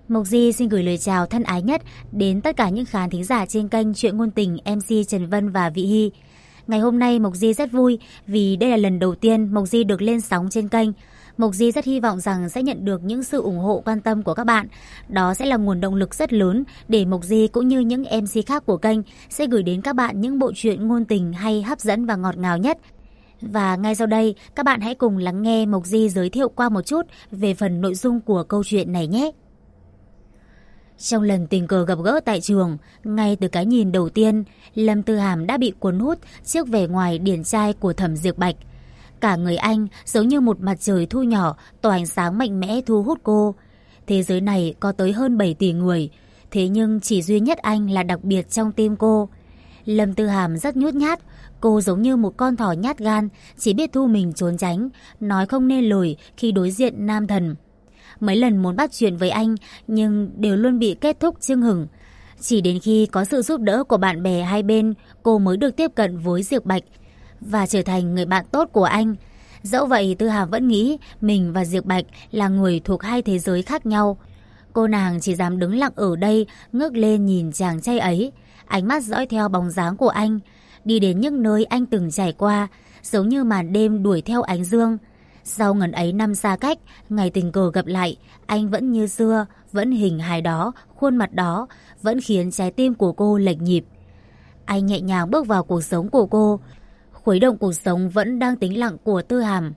Mộc Di xin gửi lời chào thân ái nhất đến tất cả những khán thính giả trên kênh Chuyện Ngôn Tình MC Trần Vân và Vị Hy. Ngày hôm nay Mộc Di rất vui vì đây là lần đầu tiên Mộc Di được lên sóng trên kênh. Mộc Di rất hy vọng rằng sẽ nhận được những sự ủng hộ quan tâm của các bạn. Đó sẽ là nguồn động lực rất lớn để Mộc Di cũng như những MC khác của kênh sẽ gửi đến các bạn những bộ truyện ngôn tình hay hấp dẫn và ngọt ngào nhất. Và ngay sau đây, các bạn hãy cùng lắng nghe Mộc Di giới thiệu qua một chút về phần nội dung của câu chuyện này nhé. Trong lần tình cờ gặp gỡ tại trường, ngay từ cái nhìn đầu tiên, Lâm Tư Hàm đã bị cuốn hút trước vẻ ngoài điển trai của Thẩm Diệp Bạch. Cả người anh giống như một mặt trời thu nhỏ, tỏa ánh sáng mạnh mẽ thu hút cô. Thế giới này có tới hơn 7 tỷ người, thế nhưng chỉ duy nhất anh là đặc biệt trong tim cô. Lâm Tư Hàm rất nhút nhát, cô giống như một con thỏ nhát gan, chỉ biết thu mình trốn tránh, nói không nên lời khi đối diện nam thần. Mấy lần muốn bắt chuyện với anh nhưng đều luôn bị kết thúc chưng hửng. Chỉ đến khi có sự giúp đỡ của bạn bè hai bên, cô mới được tiếp cận với Diệp Bạch và trở thành người bạn tốt của anh. Dẫu vậy, Tư Hàm vẫn nghĩ mình và Diệp Bạch là người thuộc hai thế giới khác nhau. Cô nàng chỉ dám đứng lặng ở đây, ngước lên nhìn chàng trai ấy, ánh mắt dõi theo bóng dáng của anh, đi đến những nơi anh từng trải qua, giống như màn đêm đuổi theo ánh dương. Sau ngần ấy năm xa cách, ngày tình cờ gặp lại, anh vẫn như xưa, vẫn hình hài đó, khuôn mặt đó, vẫn khiến trái tim của cô lệch nhịp. Anh nhẹ nhàng bước vào cuộc sống của cô, khuấy động cuộc sống vẫn đang tĩnh lặng của Tư Hàm.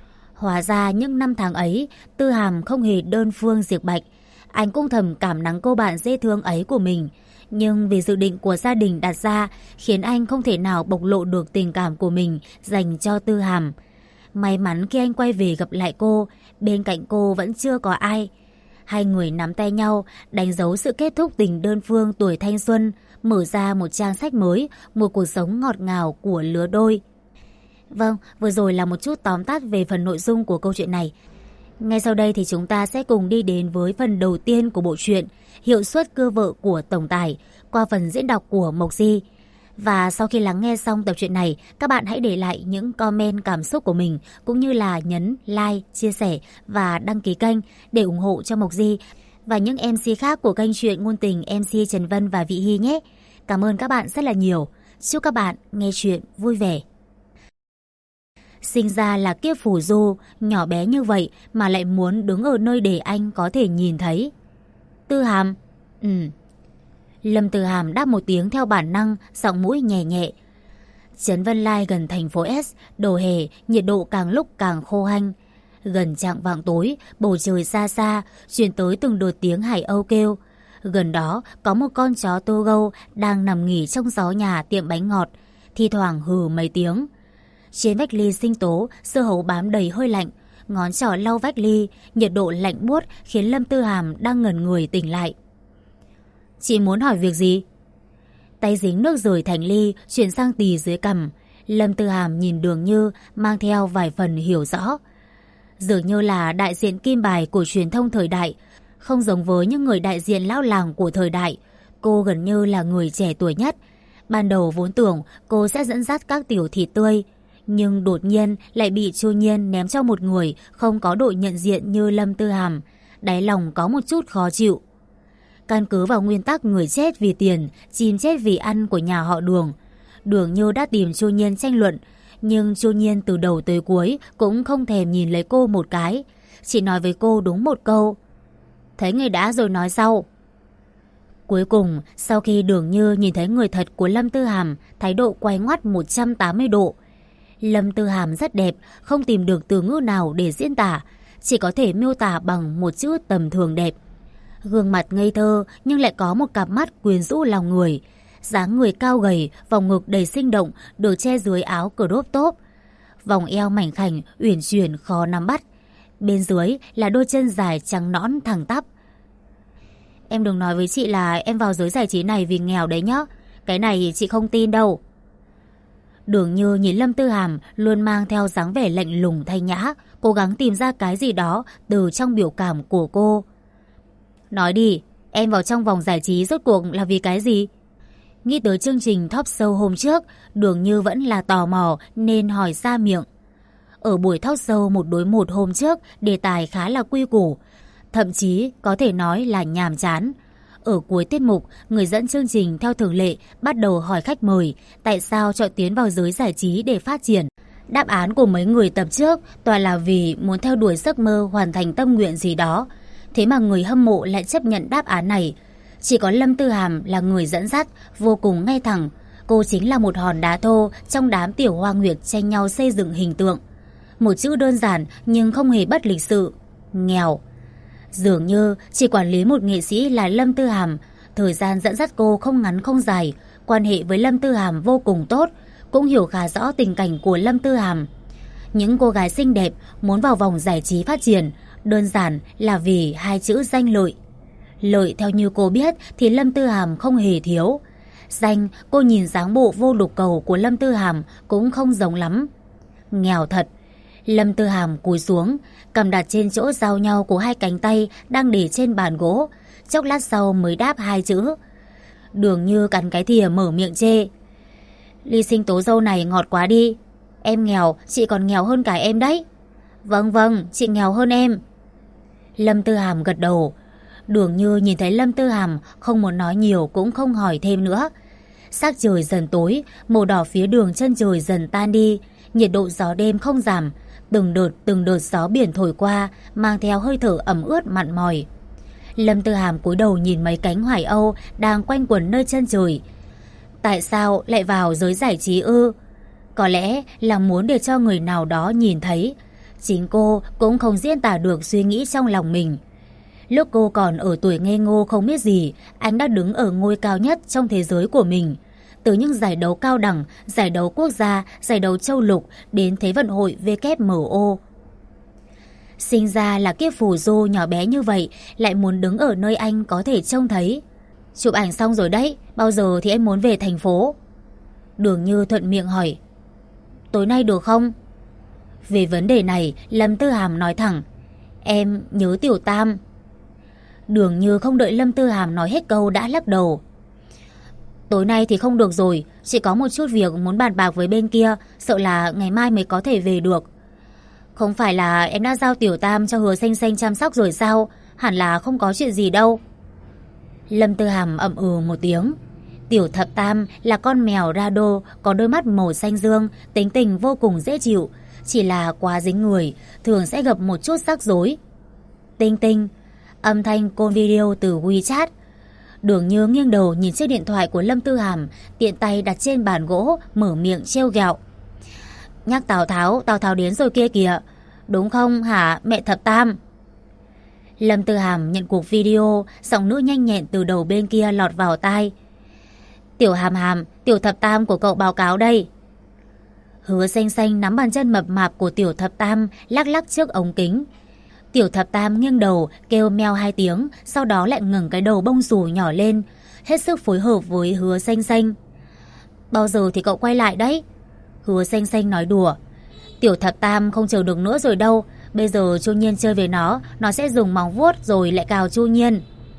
Hóa ra những năm tháng ấy, Tư Hàm không hề đơn phương Diệp Bạch. Anh cũng thầm cảm nắng cô bạn dễ thương ấy của mình. Nhưng vì dự định của gia đình đặt ra, khiến anh không thể nào bộc lộ được tình cảm của mình dành cho Tư Hàm. May mắn khi anh quay về gặp lại cô, bên cạnh cô vẫn chưa có ai. Hai người nắm tay nhau, đánh dấu sự kết thúc tình đơn phương tuổi thanh xuân, mở ra một trang sách mới, một cuộc sống ngọt ngào của lứa đôi. Vâng, vừa rồi là một chút tóm tắt về phần nội dung của câu chuyện này. Ngay sau đây thì chúng ta sẽ cùng đi đến với phần đầu tiên của bộ truyện, Hiệu suất cưa vợ của tổng tài, qua phần diễn đọc của Mộc Di. Và sau khi lắng nghe xong tập truyện này, các bạn hãy để lại những comment cảm xúc của mình, cũng như là nhấn like, chia sẻ và đăng ký kênh để ủng hộ cho Mộc Di và những MC khác của kênh Chuyện Ngôn Tình MC Trần Vân và Vị Hy nhé. Cảm ơn các bạn rất là nhiều. Chúc các bạn nghe chuyện vui vẻ. Sinh ra là kiếp phù du, nhỏ bé như vậy mà lại muốn đứng ở nơi để anh có thể nhìn thấy. Tư Hàm. Lâm Tư Hàm đáp một tiếng theo bản năng, giọng mũi nhẹ nhẹ. Trấn Vân Lai gần thành phố S, đầu hè, nhiệt độ càng lúc càng khô hanh. Gần chạng vạng tối, bầu trời xa xa, truyền tới từng đợt tiếng hải âu kêu. Gần đó có một con chó Togo đang nằm nghỉ trong gió nhà tiệm bánh ngọt, thi thoảng hừ mấy tiếng. Trên vách ly sinh tố, dưa hấu bám đầy hơi lạnh, ngón trỏ lau vách ly, nhiệt độ lạnh buốt khiến Lâm Tư Hàm đang ngẩn người tỉnh lại. Chị muốn hỏi việc gì? Tay dính nước rời thành ly, chuyển sang tì dưới cằm. Lâm Tư Hàm nhìn Đường Như mang theo vài phần hiểu rõ. Dường như là đại diện kim bài của truyền thông thời đại, không giống với những người đại diện lão làng của thời đại. Cô gần như là người trẻ tuổi nhất. Ban đầu vốn tưởng cô sẽ dẫn dắt các tiểu thịt tươi, nhưng đột nhiên lại bị Chu Nhiên ném cho một người không có độ nhận diện như Lâm Tư Hàm. Đáy lòng có một chút khó chịu. Căn cứ vào nguyên tắc người chết vì tiền, chim chết vì ăn của nhà họ Đường, Đường Như đã tìm Chu Nhiên tranh luận, nhưng Chu Nhiên từ đầu tới cuối cũng không thèm nhìn lấy cô một cái, chỉ nói với cô đúng một câu: thấy người đã rồi nói sau. Cuối cùng, sau khi Đường Như nhìn thấy người thật của Lâm Tư Hàm, thái độ quay ngoắt 180 độ. Lâm Tư Hàm rất đẹp, không tìm được từ ngữ nào để diễn tả, chỉ có thể miêu tả bằng một chữ tầm thường đẹp. Gương mặt ngây thơ nhưng lại có một cặp mắt quyến rũ lòng người. Dáng người cao gầy, vòng ngực đầy sinh động, được che dưới áo crop top. Vòng eo mảnh khảnh, uyển chuyển khó nắm bắt. Bên dưới là đôi chân dài trắng nõn thẳng tắp. Em đừng nói với chị là em vào giới giải trí này vì nghèo đấy nhá. Cái này chị không tin đâu. Đường Như nhìn Lâm Tư Hàm luôn mang theo dáng vẻ lạnh lùng thanh nhã, cố gắng tìm ra cái gì đó từ trong biểu cảm của cô. Nói đi, em vào trong vòng giải trí rốt cuộc là vì cái gì? Nghĩ tới chương trình talk show hôm trước, Đường Như vẫn là tò mò nên hỏi ra miệng. Ở buổi talk show 1 đối 1 hôm trước, đề tài khá là quy củ. thậm chí có thể nói là nhàm chán. Ở cuối tiết mục, người dẫn chương trình theo thường lệ bắt đầu hỏi khách mời tại sao chọn tiến vào giới giải trí để phát triển. Đáp án của mấy người tập trước toàn là vì muốn theo đuổi giấc mơ, hoàn thành tâm nguyện gì đó. Thế mà người hâm mộ lại chấp nhận đáp án này. Chỉ có Lâm Tư Hàm là người dẫn dắt, vô cùng ngay thẳng. Cô chính là một hòn đá thô trong đám tiểu hoa nguyệt tranh nhau xây dựng hình tượng. Một chữ đơn giản nhưng không hề bất lịch sự: nghèo. Dường như chỉ quản lý một nghệ sĩ là Lâm Tư Hàm. Thời gian dẫn dắt cô không ngắn không dài. Quan hệ với Lâm Tư Hàm vô cùng tốt, cũng hiểu khá rõ tình cảnh của Lâm Tư Hàm. Những cô gái xinh đẹp muốn vào vòng giải trí phát triển đơn giản là vì hai chữ danh lợi. Lợi theo như cô biết thì Lâm Tư Hàm không hề thiếu. Danh, cô nhìn dáng bộ vô đục cầu của Lâm Tư Hàm cũng không giống lắm. Nghèo thật. Lâm Tư Hàm cúi xuống, cầm đặt trên chỗ giao nhau của hai cánh tay đang để trên bàn gỗ. Chốc lát sau mới đáp hai chữ. Đường Như cắn cái thìa mở miệng chê: ly sinh tố dâu này ngọt quá đi. Em nghèo, chị còn nghèo hơn cả em đấy. Vâng, chị nghèo hơn em. Lâm Tư Hàm gật đầu. Đường Như nhìn thấy Lâm Tư Hàm không muốn nói nhiều cũng không hỏi thêm nữa. Sắc trời dần tối, màu đỏ phía đường chân trời dần tan đi, nhiệt độ gió đêm không giảm, từng đợt gió biển thổi qua, mang theo hơi thở ẩm ướt mặn mòi. Lâm Tư Hàm cúi đầu nhìn mấy cánh hoài âu đang quanh quẩn nơi chân trời. Tại sao lại vào giới giải trí ư? Có lẽ là muốn để cho người nào đó nhìn thấy. Chính cô cũng không diễn tả được suy nghĩ trong lòng mình. Lúc cô còn ở tuổi ngây ngô không biết gì, anh đã đứng ở ngôi cao nhất trong thế giới của mình. Từ những giải đấu cao đẳng, giải đấu quốc gia, giải đấu châu lục đến Thế vận hội WMO. Sinh ra là kiếp phù du nhỏ bé như vậy, lại muốn đứng ở nơi anh có thể trông thấy. Chụp ảnh xong rồi đấy, bao giờ thì em muốn về thành phố? Đường Như thuận miệng hỏi. Tối nay được không? Về vấn đề này, Lâm Tư Hàm nói thẳng: em nhớ Tiểu Tam. Đường Như không đợi Lâm Tư Hàm nói hết câu đã lắc đầu. Tối nay thì không được rồi, chỉ có một chút việc muốn bàn bạc với bên kia, sợ là ngày mai mới có thể về được. Không phải là em đã giao Tiểu Tam cho Hứa Xanh Xanh chăm sóc rồi sao? Hẳn là không có chuyện gì đâu. Lâm Tư Hàm ậm ừ một tiếng. Tiểu Thập Tam là con mèo Rado, có đôi mắt màu xanh dương, tính tình vô cùng dễ chịu, chỉ là quá dính người, thường sẽ gặp một chút rắc rối. Tinh tinh. Âm thanh call video từ WeChat. Đường Như nghiêng đầu nhìn chiếc điện thoại của Lâm Tư Hàm, tiện tay đặt trên bàn gỗ, mở miệng trêu ghẹo. Nhắc Tào Tháo đến rồi kia kìa. Đúng không hả mẹ Thập Tam? Lâm Tư Hàm nhận cuộc video, giọng nữ nhanh nhẹn từ đầu bên kia lọt vào tai. Tiểu Hàm, Tiểu Thập Tam của cậu báo cáo đây. Hứa Xanh Xanh nắm bàn chân mập mạp của Tiểu Thập Tam lắc lắc trước ống kính. Tiểu Thập Tam nghiêng đầu kêu meo 2 tiếng, sau đó lại ngẩng cái đầu bông xù nhỏ lên, hết sức phối hợp với Hứa Xanh Xanh. Bao giờ thì cậu quay lại đấy? Hứa Xanh Xanh nói đùa. Tiểu Thập Tam không chờ được nữa rồi đâu, bây giờ Chu Nhiên chơi với nó sẽ dùng móng vuốt rồi lại cào Chu Nhiên.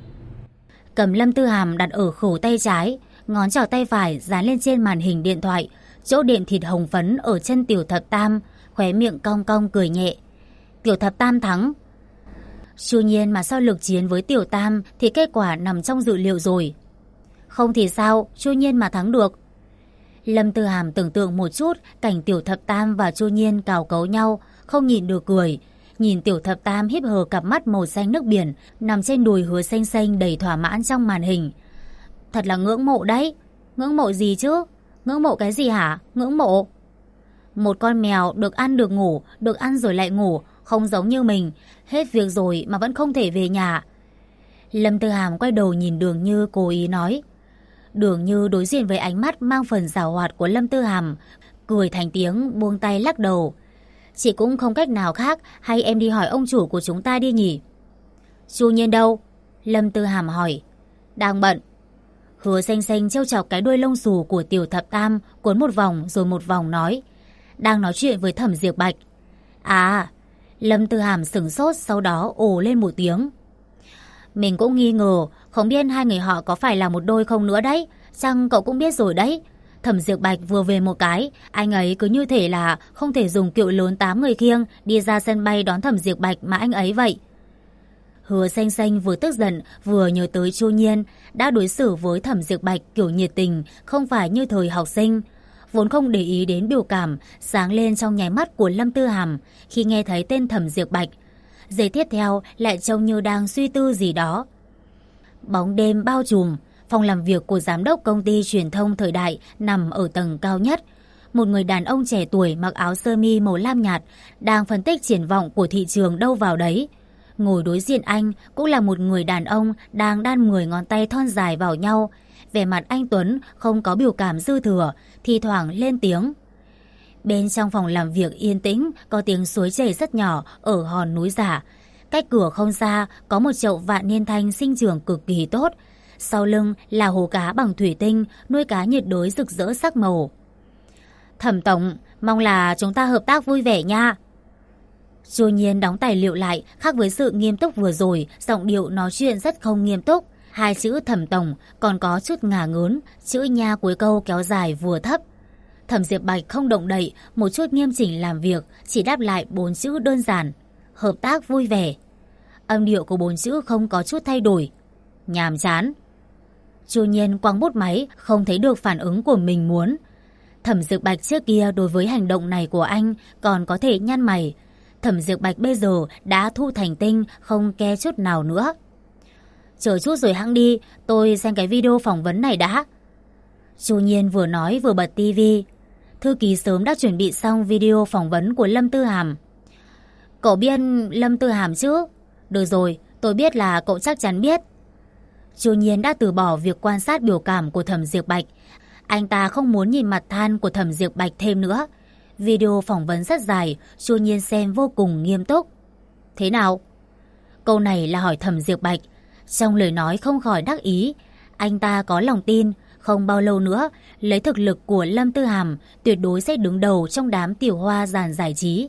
Cầm Lâm Tư Hàm đặt ở khẩu tay trái, ngón trỏ tay phải dán lên trên màn hình điện thoại, chỗ đệm thịt hồng phấn ở chân Tiểu Thập Tam, khóe miệng cong cong cười nhẹ. Tiểu Thập Tam thắng. Chu Nhiên mà so lực chiến với Tiểu Tam thì kết quả nằm trong dự liệu rồi. Không thì sao, Chu Nhiên mà thắng được. Lâm Tư Hàm tưởng tượng một chút cảnh Tiểu Thập Tam và Chu Nhiên cào cấu nhau, không nhịn được cười. Nhìn Tiểu Thập Tam híp hờ cặp mắt màu xanh nước biển nằm trên đùi Hứa Xanh Xanh đầy thỏa mãn trong màn hình. Thật là ngưỡng mộ đấy. Ngưỡng mộ gì chứ? Ngưỡng mộ cái gì hả? Ngưỡng mộ một con mèo được ăn được ngủ, được ăn rồi lại ngủ, không giống như mình, hết việc rồi mà vẫn không thể về nhà. Lâm Tư Hàm quay đầu nhìn Đường Như cố ý nói. Đường Như đối diện với ánh mắt mang phần giảo hoạt của Lâm Tư Hàm, cười thành tiếng buông tay lắc đầu. Chị cũng không cách nào khác, hay em đi hỏi ông chủ của chúng ta đi nhỉ? Chu Nhiên đâu? Lâm Tư Hàm hỏi. Đang bận. Hứa Xanh Xanh trêu chọc cái đuôi lông xù của Tiểu Thập Tam, cuốn một vòng rồi một vòng nói. Đang nói chuyện với Thẩm Diệp Bạch. À. Lâm Tư Hàm sửng sốt, sau đó ồ lên một tiếng. Mình cũng nghi ngờ, không biết hai người họ có phải là một đôi không nữa đấy. Chăng cậu cũng biết rồi đấy. Thẩm Diệp Bạch vừa về một cái, anh ấy cứ như thể là không thể dùng kiệu lớn 8 người khiêng đi ra sân bay đón Thẩm Diệp Bạch mà anh ấy vậy. Hứa Xanh Xanh vừa tức giận vừa nhớ tới Chu Nhiên đã đối xử với Thẩm Diệp Bạch kiểu nhiệt tình, không phải như thời học sinh. Vốn không để ý đến biểu cảm sáng lên trong nháy mắt của Lâm Tư Hàm khi nghe thấy tên Thẩm Diệp Bạch. Giây tiếp theo lại trông như đang suy tư gì đó. Bóng đêm bao trùm, phòng làm việc của giám đốc công ty truyền thông Thời Đại nằm ở tầng cao nhất. Một người đàn ông trẻ tuổi mặc áo sơ mi màu lam nhạt đang phân tích triển vọng của thị trường đâu vào đấy. Ngồi đối diện anh cũng là một người đàn ông đang đan 10 ngón tay thon dài vào nhau. Vẻ mặt anh Tuấn không có biểu cảm dư thừa, thi thoảng lên tiếng. Bên trong phòng làm việc yên tĩnh, có tiếng suối chảy rất nhỏ ở hòn núi giả. Cách cửa không xa có một chậu vạn niên thanh sinh trưởng cực kỳ tốt. Sau lưng là hồ cá bằng thủy tinh, nuôi cá nhiệt đới rực rỡ sắc màu. Thẩm tổng, mong là chúng ta hợp tác vui vẻ nha. Chu Nhiên đóng tài liệu lại, khác với sự nghiêm túc vừa rồi, giọng điệu nói chuyện rất không nghiêm túc. Hai chữ Thẩm tổng còn có chút ngả ngớn, chữ nha cuối câu kéo dài vừa thấp. Thẩm Diệp Bạch không động đậy, một chút nghiêm chỉnh làm việc, chỉ đáp lại 4 chữ đơn giản. Hợp tác vui vẻ. Âm điệu của 4 chữ không có chút thay đổi. Nhàm chán. Chu Nhiên quăng bút máy, không thấy được phản ứng của mình muốn. Thẩm Diệp Bạch trước kia đối với hành động này của anh còn có thể nhăn mày. Thẩm Diệp Bạch bây giờ đã thu thành tinh, không ke chút nào nữa. Chờ chút rồi hẵng đi, tôi xem cái video phỏng vấn này đã. Chu Nhiên vừa nói vừa bật tivi. Thư ký sớm đã chuẩn bị xong video phỏng vấn của Lâm Tư Hàm. Cậu biết Lâm Tư Hàm chứ? Được rồi, tôi biết là cậu chắc chắn biết. Chu Nhiên đã từ bỏ việc quan sát biểu cảm của Thẩm Diệp Bạch. Anh ta không muốn nhìn mặt than của Thẩm Diệp Bạch thêm nữa. Video phỏng vấn rất dài, Chu Nhiên xem vô cùng nghiêm túc. Thế nào? Câu này là hỏi Thẩm Diệp Bạch. Trong lời nói không khỏi đắc ý. Anh ta có lòng tin, không bao lâu nữa, lấy thực lực của Lâm Tư Hàm, tuyệt đối sẽ đứng đầu trong đám tiểu hoa dàn giải trí.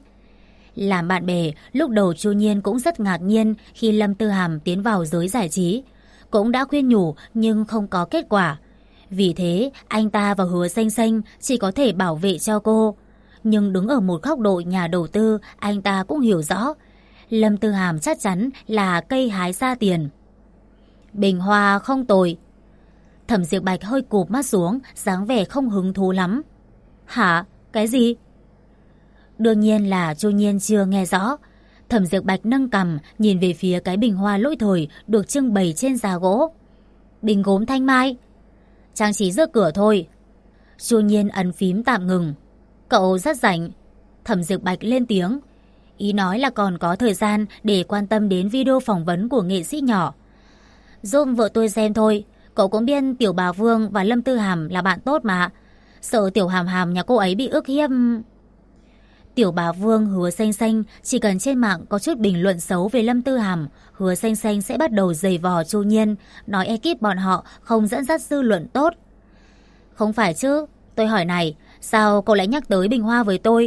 Làm bạn bè, lúc đầu Chu Nhiên cũng rất ngạc nhiên khi Lâm Tư Hàm tiến vào giới giải trí. Cũng đã khuyên nhủ nhưng không có kết quả. Vì thế, anh ta và Hứa Xanh Xanh chỉ có thể bảo vệ cho cô. Nhưng đứng ở một góc độ nhà đầu tư, anh ta cũng hiểu rõ. Lâm Tư Hàm chắc chắn là cây hái ra tiền. Bình hoa không tồi. Thẩm Diệp Bạch hơi cụp mắt xuống, dáng vẻ không hứng thú lắm. Hả? Cái gì? Đương nhiên là Chu Nhiên chưa nghe rõ. Thẩm Diệp Bạch nâng cằm, nhìn về phía cái bình hoa lỗi thời được trưng bày trên giá gỗ. Bình gốm thanh mai. Trang trí giữa cửa thôi. Chu Nhiên ấn phím tạm ngừng. Cậu rất rảnh. Thẩm Diệp Bạch lên tiếng. Ý nói là còn có thời gian để quan tâm đến video phỏng vấn của nghệ sĩ nhỏ. Giúp vợ tôi xem thôi. Cậu cũng biết Tiểu Bà Vương và Lâm Tư Hàm là bạn tốt mà. Sợ Tiểu Hàm Hàm nhà cô ấy bị ức hiếp. Tiểu Bà Vương, Hứa Xanh Xanh chỉ cần trên mạng có chút bình luận xấu về Lâm Tư Hàm, Hứa Xanh Xanh sẽ bắt đầu giày vò Chu Nhiên, nói ekip bọn họ không dẫn dắt dư luận tốt. Không phải chứ, tôi hỏi này, sao cậu lại nhắc tới bình hoa với tôi?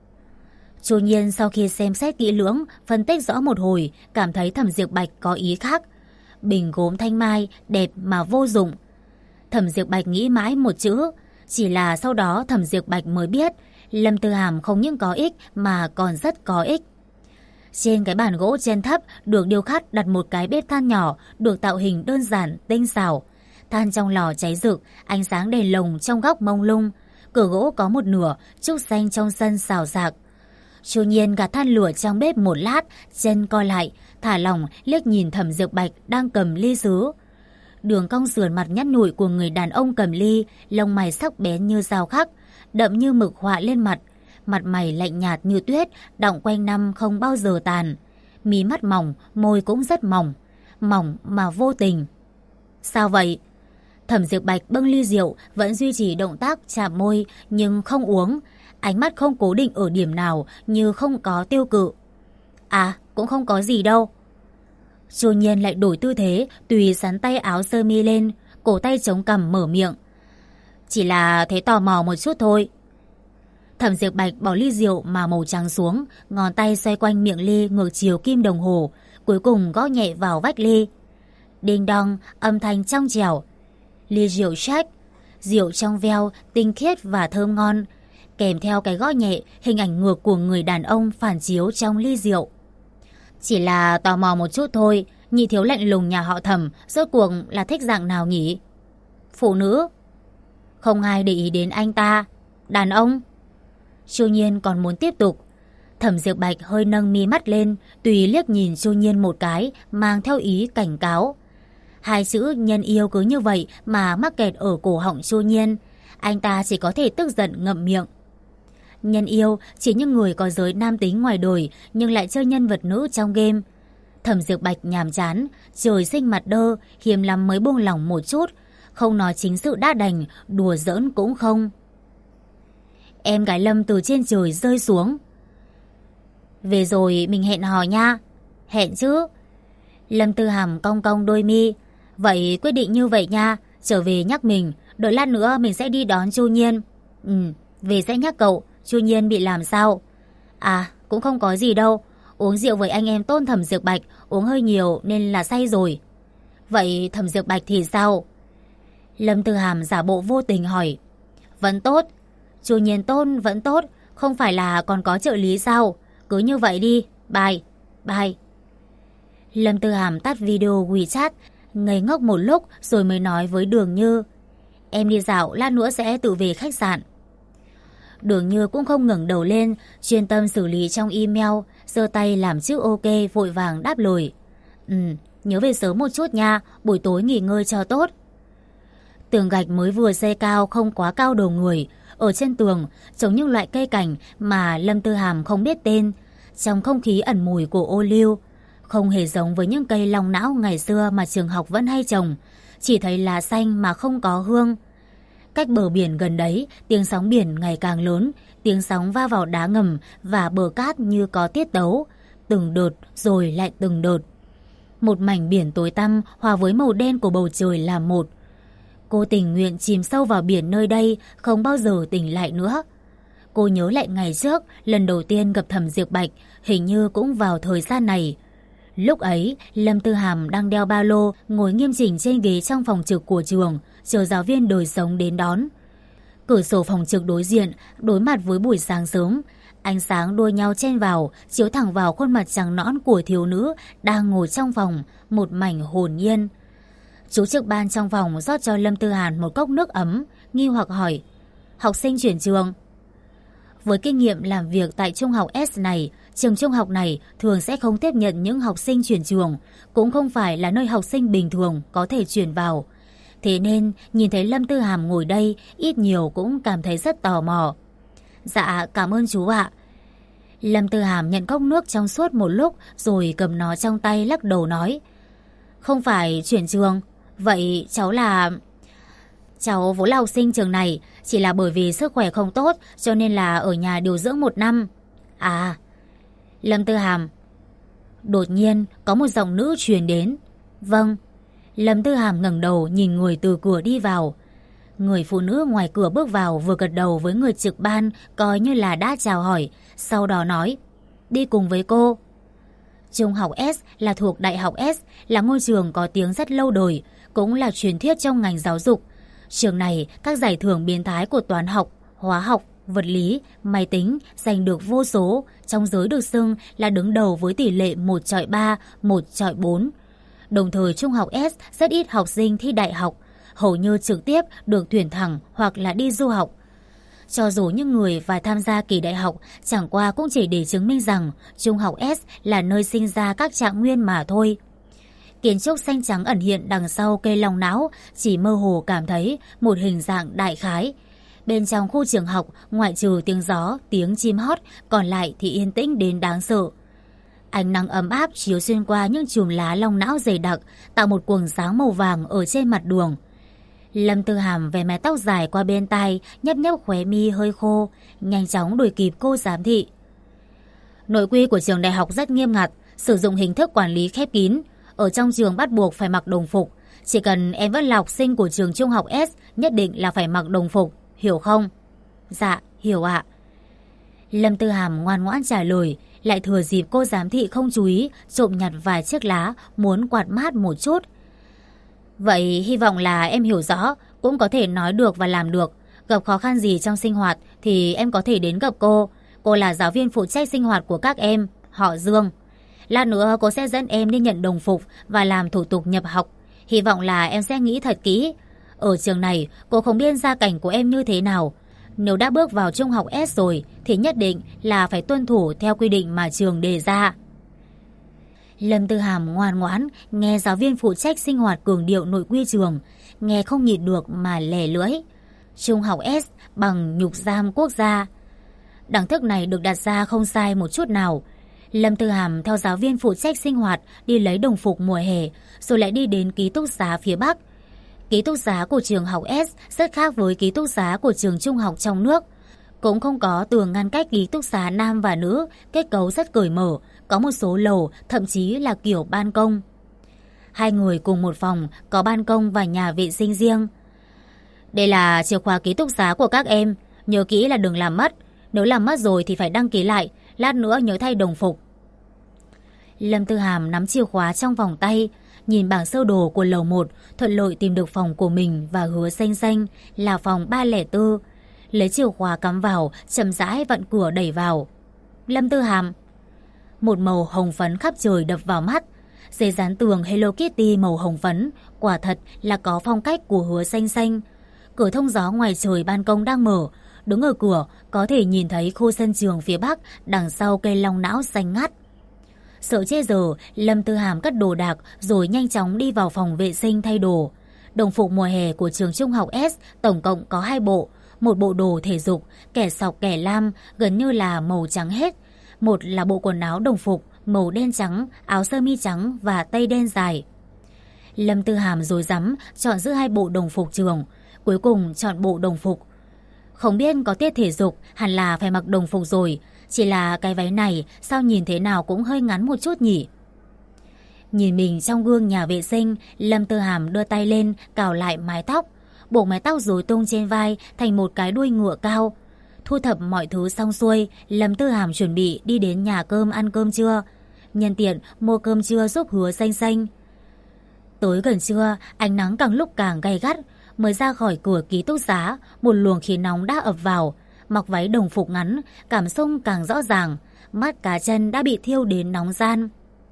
Chu Nhiên sau khi xem xét kỹ lưỡng, phân tích rõ một hồi, cảm thấy Thẩm Diệp Bạch có ý khác. Bình gốm thanh mai, đẹp mà vô dụng. Thẩm Diệp Bạch nghĩ mãi một chữ, chỉ là sau đó Thẩm Diệp Bạch mới biết Lâm Tư Hàm không những có ích mà còn rất có ích. Trên cái bàn gỗ trên thấp được điêu khắc đặt một cái bếp than nhỏ được tạo hình đơn giản, tinh xảo. Than trong lò cháy rực, ánh sáng đèn lồng trong góc mông lung. Cửa gỗ có một nửa, trúc xanh trong sân xào xạc. Chu Nhiên gạt than lửa trong bếp một lát, chân co lại, thả lỏng liếc nhìn Thẩm Diệp Bạch đang cầm ly sứ. Đường cong sườn mặt nhăn nhụi của người đàn ông cầm ly, lông mày sắc bén như dao khắc, đậm như mực họa lên mặt. Mặt mày lạnh nhạt như tuyết, đọng quanh năm không bao giờ tàn. Mí mắt mỏng, môi cũng rất mỏng, mỏng mà vô tình. Sao vậy? Thẩm Diệp Bạch bưng ly rượu, vẫn duy trì động tác chạm môi nhưng không uống. Ánh mắt không cố định ở điểm nào, như không có tiêu cự. À, cũng không có gì đâu. Chu Nhiên lại đổi tư thế, tùy sắn tay áo sơ mi lên, cổ tay chống cằm mở miệng. Chỉ là thấy tò mò một chút thôi. Thẩm Diệp Bạch bỏ ly rượu mà màu trắng xuống, ngón tay xoay quanh miệng ly ngược chiều kim đồng hồ, cuối cùng gõ nhẹ vào vách ly. Đinh đong, âm thanh trong trẻo. Ly rượu Jack, rượu trong veo, tinh khiết và thơm ngon, kèm theo cái gõ nhẹ, hình ảnh ngược của người đàn ông phản chiếu trong ly rượu. Chỉ là tò mò một chút thôi. Nhị thiếu lạnh lùng nhà họ Thẩm rốt cuộc là thích dạng nào nhỉ? Phụ nữ. Không ai để ý đến anh ta. Đàn ông. Chu Nhiên còn muốn tiếp tục. Thẩm Diệp Bạch hơi nâng mi mắt lên, tùy liếc nhìn Chu Nhiên một cái, mang theo ý cảnh cáo. Hai chữ nhân yêu cứ như vậy mà mắc kẹt ở cổ họng Chu Nhiên. Anh ta chỉ có thể tức giận ngậm miệng. Nhân yêu chỉ những người có giới nam tính ngoài đời nhưng lại chơi nhân vật nữ trong game. Thẩm Diệp Bạch nhàm chán, trời sinh mặt đơ, hiếm lắm mới buông lỏng một chút. Không nói chính sự đã đành, đùa giỡn cũng không. Em gái Lâm từ trên trời rơi xuống. Về rồi mình hẹn hò nha. Hẹn chứ. Lâm Tư Hàm cong cong đôi mi. Vậy quyết định như vậy nha. Trở về nhắc mình. Đợi lát nữa mình sẽ đi đón Chu Nhiên. Về sẽ nhắc cậu. Chu Nhiên bị làm sao? À cũng không có gì đâu. Uống rượu với anh em Tôn Thẩm Diệp Bạch. Uống hơi nhiều nên là say rồi. Vậy Thẩm Diệp Bạch thì sao? Lâm Tư Hàm giả bộ vô tình hỏi. Vẫn tốt. Chu Nhiên Tôn vẫn tốt. Không phải là còn có trợ lý sao? Cứ như vậy đi. Bye. Bye. Lâm Tư Hàm tắt video WeChat, ngây ngốc một lúc rồi mới nói với Đường Như. Em đi dạo, lát nữa sẽ tự về khách sạn. Đường Như cũng không ngẩng đầu lên, chuyên tâm xử lý trong email, giơ tay làm chữ ok vội vàng đáp lời. Nhớ về sớm một chút nha, buổi tối nghỉ ngơi cho tốt. Tường gạch mới vừa xây cao không quá cao đầu người. Ở trên tường trồng những loại cây cảnh mà Lâm Tư Hàm không biết tên. Trong không khí ẩn mùi của ô liu. Không hề giống với những cây long não ngày xưa mà trường học vẫn hay trồng. Chỉ thấy lá xanh mà không có hương. Cách bờ biển gần đấy, tiếng sóng biển ngày càng lớn. Tiếng sóng va vào đá ngầm và bờ cát như có tiết tấu. Từng đợt rồi lại từng đợt. Một mảnh biển tối tăm hòa với màu đen của bầu trời là một. Cô tình nguyện chìm sâu vào biển nơi đây, không bao giờ tỉnh lại nữa. Cô nhớ lại ngày trước, lần đầu tiên gặp Thẩm Diệp Bạch, hình như cũng vào thời gian này. Lúc ấy, Lâm Tư Hàm đang đeo ba lô, ngồi nghiêm chỉnh trên ghế trong phòng trực của trường, chờ giáo viên đời sống đến đón. Cửa sổ phòng trực đối diện, đối mặt với buổi sáng sớm. Ánh sáng đua nhau chen vào, chiếu thẳng vào khuôn mặt trắng nõn của thiếu nữ đang ngồi trong phòng, một mảnh hồn nhiên. Chú trực ban trong phòng rót cho Lâm Tư Hàn một cốc nước ấm, nghi hoặc hỏi. Học sinh chuyển trường. Với kinh nghiệm làm việc tại trung học S này, trường trung học này thường sẽ không tiếp nhận những học sinh chuyển trường, cũng không phải là nơi học sinh bình thường có thể chuyển vào. Thế nên, nhìn thấy Lâm Tư Hàm ngồi đây, ít nhiều cũng cảm thấy rất tò mò. Dạ, cảm ơn chú ạ. Lâm Tư Hàm nhận cốc nước trong suốt một lúc rồi cầm nó trong tay lắc đầu nói. Không phải chuyển trường. Vậy cháu là... Cháu vốn là học sinh trường này, chỉ là bởi vì sức khỏe không tốt cho nên là ở nhà điều dưỡng 1 năm. À... Lâm Tư Hàm. Đột nhiên có một giọng nữ truyền đến. Vâng. Lâm Tư Hàm ngẩng đầu nhìn người từ cửa đi vào. Người phụ nữ ngoài cửa bước vào vừa gật đầu với người trực ban, coi như là đã chào hỏi, sau đó nói. Đi cùng với cô. Trung học S là thuộc Đại học S, là ngôi trường có tiếng rất lâu đời, cũng là truyền thuyết trong ngành giáo dục. Trường này, các giải thưởng biến thái của toán học, hóa học, vật lý, máy tính giành được vô số, trong giới được xưng là đứng đầu với tỷ lệ 1:3, 1:4. Đồng thời trung học S rất ít học sinh thi đại học, hầu như trực tiếp được tuyển thẳng hoặc là đi du học. Cho dù những người phải tham gia kỳ đại học chẳng qua cũng chỉ để chứng minh rằng trung học S là nơi sinh ra các trạng nguyên mà thôi. Kiến trúc xanh trắng ẩn hiện đằng sau cây long não, chỉ mơ hồ cảm thấy một hình dạng đại khái. Bên trong khu trường học, ngoại trừ tiếng gió, tiếng chim hót, còn lại thì yên tĩnh đến đáng sợ. Ánh nắng ấm áp chiếu xuyên qua những chùm lá long não dày đặc, tạo một quầng sáng màu vàng ở trên mặt đường. Lâm Tư Hàm về mái tóc dài qua bên tai, nhấp nhấp khóe mi hơi khô, nhanh chóng đuổi kịp cô giám thị. Nội quy của trường đại học rất nghiêm ngặt, sử dụng hình thức quản lý khép kín. Ở trong trường bắt buộc phải mặc đồng phục. Chỉ cần em vẫn là học sinh của trường trung học S, nhất định là phải mặc đồng phục, hiểu không? Dạ, hiểu ạ. Lâm Tư Hàm ngoan ngoãn trả lời, lại thừa dịp cô giám thị không chú ý, trộm nhặt vài chiếc lá, muốn quạt mát một chút. Vậy hy vọng là em hiểu rõ, cũng có thể nói được và làm được. Gặp khó khăn gì trong sinh hoạt thì em có thể đến gặp cô. Cô là giáo viên phụ trách sinh hoạt của các em, họ Dương. Lát nữa cô sẽ dẫn em đi nhận đồng phục và làm thủ tục nhập học. Hy vọng là em sẽ nghĩ thật kỹ. Ở trường này cô không biết gia cảnh của em như thế nào. Nếu đã bước vào trung học S rồi thì nhất định là phải tuân thủ theo quy định mà trường đề ra. Lâm Tư Hàm ngoan ngoãn nghe giáo viên phụ trách sinh hoạt cường điệu nội quy trường, nghe không nhịn được mà lè lưỡi. Trung học S bằng nhục giam quốc gia. Đẳng thức này được đặt ra không sai một chút nào. Lâm Tư Hàm theo giáo viên phụ trách sinh hoạt đi lấy đồng phục mùa hè, rồi lại đi đến ký túc xá phía Bắc. Ký túc xá của trường học S rất khác với ký túc xá của trường trung học trong nước. Cũng không có tường ngăn cách ký túc xá nam và nữ, kết cấu rất cởi mở, có một số lầu thậm chí là kiểu ban công. Hai người cùng một phòng, có ban công và nhà vệ sinh riêng. Đây là chìa khóa ký túc xá của các em, nhớ kỹ là đừng làm mất. Nếu làm mất rồi thì phải đăng ký lại, lát nữa nhớ thay đồng phục. Lâm Tư Hàm nắm chìa khóa trong vòng tay, nhìn bảng sơ đồ của lầu 1, thuận lợi tìm được phòng của mình và hứa xanh xanh là phòng 304. Lấy chìa khóa cắm vào, chậm rãi vặn cửa đẩy vào. Lâm Tư Hàm. Một màu hồng phấn khắp trời đập vào mắt. Giấy dán tường Hello Kitty màu hồng phấn, quả thật là có phong cách của hứa xanh xanh. Cửa thông gió ngoài trời ban công đang mở. Đứng ở cửa có thể nhìn thấy khu sân trường phía Bắc, đằng sau cây long não xanh ngắt. Sợ chết giờ, Lâm Tư Hàm cất đồ đạc rồi nhanh chóng đi vào phòng vệ sinh thay đồ. Đồng phục mùa hè của trường trung học S tổng cộng có 2 bộ. Một bộ đồ thể dục, kẻ sọc kẻ lam, gần như là màu trắng hết. Một là bộ quần áo đồng phục, màu đen trắng, áo sơ mi trắng và tây đen dài. Lâm Tư Hàm rối rắm chọn giữa 2 bộ đồng phục trường, cuối cùng chọn bộ đồng phục. Không biết có tiết thể dục hẳn là phải mặc đồng phục rồi, chỉ là cái váy này sao nhìn thế nào cũng hơi ngắn một chút nhỉ. Nhìn mình trong gương nhà vệ sinh, Lâm Tư Hàm đưa tay lên cào lại mái tóc. Bộ mái tóc rối tung trên vai thành một cái đuôi ngựa cao. Thu thập mọi thứ xong xuôi, Lâm Tư Hàm chuẩn bị đi đến nhà cơm ăn cơm trưa. Nhân tiện mua cơm trưa giúp hứa xanh xanh. Tới gần trưa, ánh nắng càng lúc càng gay gắt. Mới ra khỏi cửa ký túc xá, một luồng khí nóng đã ập vào. Mặc váy đồng phục ngắn, cảm xúc càng rõ ràng. Mắt cá chân đã bị thiêu đến nóng ran.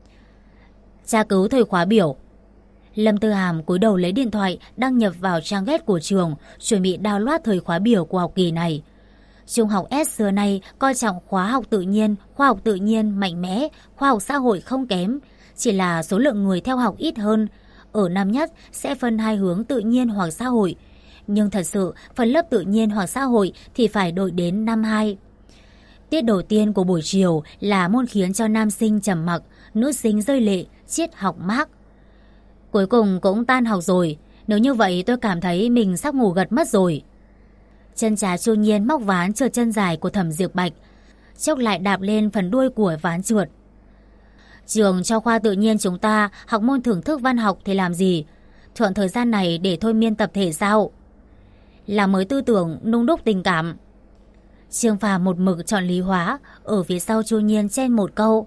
Tra cứu thời khóa biểu. Lâm Tư Hàm cúi đầu lấy điện thoại đăng nhập vào trang web của trường, chuẩn bị download thời khóa biểu của học kỳ này. Trung học S xưa nay coi trọng khóa học tự nhiên, khoa học tự nhiên mạnh mẽ, khoa học xã hội không kém. Chỉ là số lượng người theo học ít hơn. Ở năm nhất sẽ phân 2 hướng tự nhiên hoặc xã hội. Nhưng thật sự phần lớp tự nhiên hoặc xã hội thì phải đợi đến năm 2. Tiết đầu tiên của buổi chiều là môn khiến cho nam sinh trầm mặc, nữ sinh rơi lệ, triết học Mác. Cuối cùng cũng tan học rồi. Nếu như vậy tôi cảm thấy mình sắp ngủ gật mất rồi. Chân trái Chu Nhiên móc ván trượt chân dài của Thẩm Diệp Bạch, chốc lại đạp lên phần đuôi của ván trượt. Trường cho khoa tự nhiên chúng ta học môn thưởng thức văn học thì làm gì? Chọn thời gian này để thôi miên tập thể sao? Là mới tư tưởng nung đúc tình cảm. Trương Phàm một mực chọn lý hóa, ở phía sau Chu Nhiên chen một câu.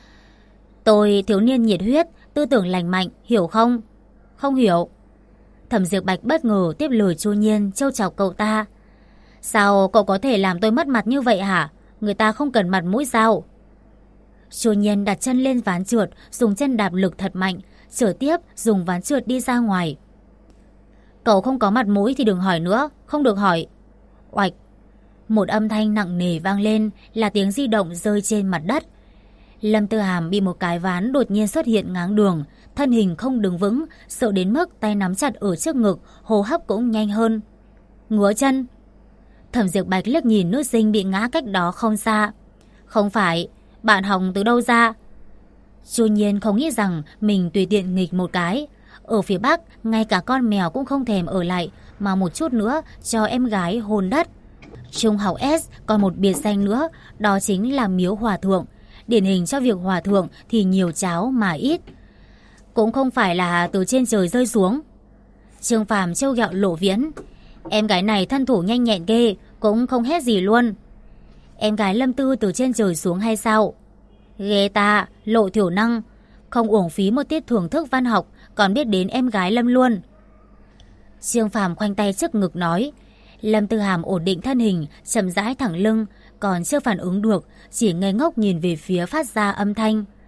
Tôi thiếu niên nhiệt huyết, tư tưởng lành mạnh, hiểu không? Không hiểu. Thẩm Diệp Bạch bất ngờ tiếp lời Chu Nhiên, trêu chọc cậu ta. Sao cậu có thể làm tôi mất mặt như vậy hả? Người ta không cần mặt mũi sao? Chu Nhiên đặt chân lên ván trượt, dùng chân đạp lực thật mạnh, trở tiếp dùng ván trượt đi ra ngoài. Cậu không có mặt mũi thì đừng hỏi nữa, không được hỏi. Oạch. Một âm thanh nặng nề vang lên, là tiếng di động rơi trên mặt đất. Lâm Tư Hàm bị một cái ván đột nhiên xuất hiện ngáng đường, thân hình không đứng vững, sợ đến mức tay nắm chặt ở trước ngực, hô hấp cũng nhanh hơn. Ngứa chân. Thẩm Diệp Bạch liếc nhìn nữ sinh bị ngã cách đó không xa. Không phải, bạn học từ đâu ra? Chu Nhiên không nghĩ rằng mình tùy tiện nghịch một cái. Ở phía Bắc, ngay cả con mèo cũng không thèm ở lại, mà một chút nữa cho em gái hôn đất. Trung học S còn một biệt danh nữa, đó chính là miếu hòa thượng. Điển hình cho việc hòa thượng thì nhiều cháo mà ít. Cũng không phải là từ trên trời rơi xuống. Trương Phàm trêu ghẹo Lộ Viễn. Em gái này thân thủ nhanh nhẹn ghê, cũng không hét gì luôn. Em gái Lâm Tư từ trên trời xuống hay sao? Ghê ta, Lộ thiểu năng. Không uổng phí một tiết thưởng thức văn học, còn biết đến em gái Lâm luôn. Trương Phàm khoanh tay trước ngực nói. Lâm Tư Hàm ổn định thân hình, chậm rãi thẳng lưng, còn chưa phản ứng được, chỉ ngây ngốc nhìn về phía phát ra âm thanh.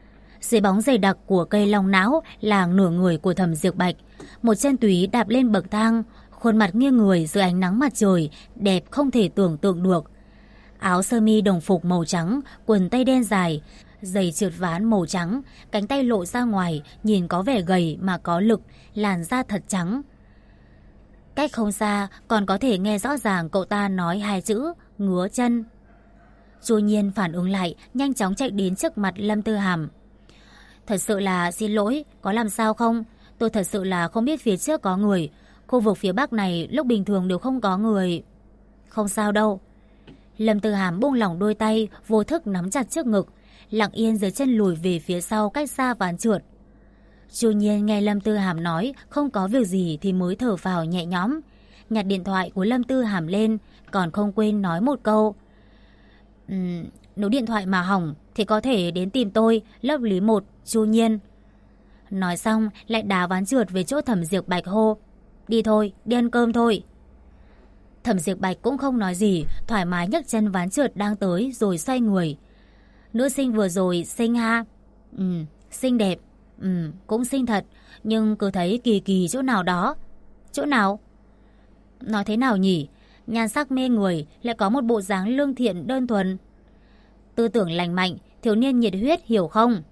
Dưới bóng dày đặc của cây long não là nửa người của Thẩm Diệp Bạch. Một chân túy đạp lên bậc thang, khuôn mặt nghiêng người dưới ánh nắng mặt trời, đẹp không thể tưởng tượng được. Áo sơ mi đồng phục màu trắng, quần tây đen dài, giày trượt ván màu trắng, cánh tay lộ ra ngoài, nhìn có vẻ gầy mà có lực, làn da thật trắng. Cách không xa, còn có thể nghe rõ ràng cậu ta nói hai chữ, ngứa chân. Chu Nhiên phản ứng lại, nhanh chóng chạy đến trước mặt Lâm Tư Hàm. Thật sự là xin lỗi, có làm sao không? Tôi thật sự là không biết phía trước có người. Khu vực phía bắc này lúc bình thường đều không có người. Không sao đâu. Lâm Tư Hàm buông lỏng đôi tay, vô thức nắm chặt trước ngực, lặng yên dưới chân lùi về phía sau cách xa ván trượt. Chu Nhiên nghe Lâm Tư Hàm nói không có việc gì thì mới thở phào nhẹ nhõm. Nhặt điện thoại của Lâm Tư Hàm lên, còn không quên nói một câu. Nếu điện thoại mà hỏng thì có thể đến tìm tôi, lớp lý 1, Chu Nhiên. Nói xong lại đá ván trượt về chỗ Thẩm Diệp Bạch hô. Đi thôi, đi ăn cơm thôi. Thẩm Diệp Bạch cũng không nói gì, thoải mái nhấc chân ván trượt đang tới rồi xoay người. Nữ sinh vừa rồi xinh ha. Xinh đẹp. Cũng xinh thật, nhưng cứ thấy kỳ kỳ chỗ nào đó. Chỗ nào? Nói thế nào nhỉ? Nhan sắc mê người, lại có một bộ dáng lương thiện đơn thuần. Tư tưởng lành mạnh, thiếu niên nhiệt huyết, hiểu không?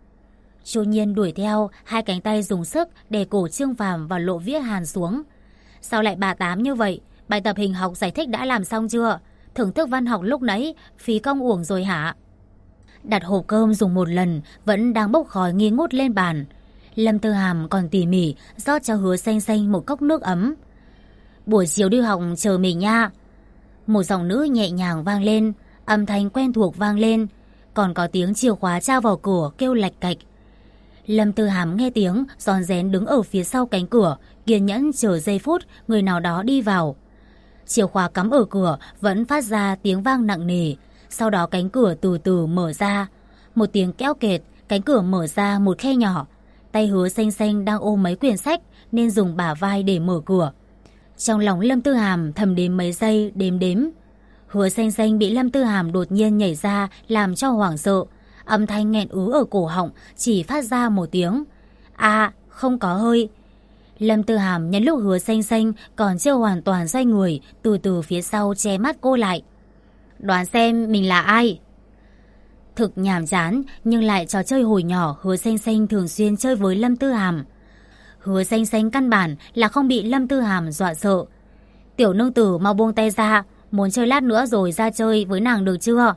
Chu Nhiên đuổi theo, hai cánh tay dùng sức để cổ Trương Phàm và Lộ Viễn Hàn xuống. Sao lại bà tám như vậy? Bài tập hình học giải thích đã làm xong chưa? Thưởng thức văn học lúc nãy phí công uổng rồi hả? Đặt hộp cơm dùng một lần vẫn đang bốc khói nghi ngút lên bàn. Lâm Tư Hàm còn tỉ mỉ rót cho Hứa Xanh Xanh một cốc nước ấm. Buổi chiều đi học chờ mình nha. Một giọng nữ nhẹ nhàng vang lên, âm thanh quen thuộc vang lên, còn có tiếng chìa khóa trao vào cửa kêu lạch cạch. Lâm Tư Hàm nghe tiếng, rón rén đứng ở phía sau cánh cửa, kiên nhẫn chờ giây phút người nào đó đi vào. Chìa khóa cắm ở cửa vẫn phát ra tiếng vang nặng nề. Sau đó cánh cửa từ từ mở ra. Một tiếng kéo kẹt, cánh cửa mở ra một khe nhỏ. Tay Hứa Xanh Xanh đang ôm mấy quyển sách nên dùng bả vai để mở cửa. Trong lòng Lâm Tư Hàm thầm đếm mấy giây, đếm. Hứa Xanh Xanh bị Lâm Tư Hàm đột nhiên nhảy ra làm cho hoảng sợ. Âm thanh nghẹn ứ ở cổ họng chỉ phát ra một tiếng. Không có hơi. Lâm Tư Hàm nhân lúc Hứa Xanh Xanh còn chưa hoàn toàn xoay người, từ từ phía sau che mắt cô lại. Đoán xem mình là ai? Thực nhàm chán, nhưng lại trò chơi hồi nhỏ Hứa Xanh Xanh thường xuyên chơi với Lâm Tư Hàm. Hứa Xanh Xanh căn bản là không bị Lâm Tư Hàm dọa sợ. Tiểu nương tử mau buông tay ra, muốn chơi lát nữa rồi ra chơi với nàng được chưa?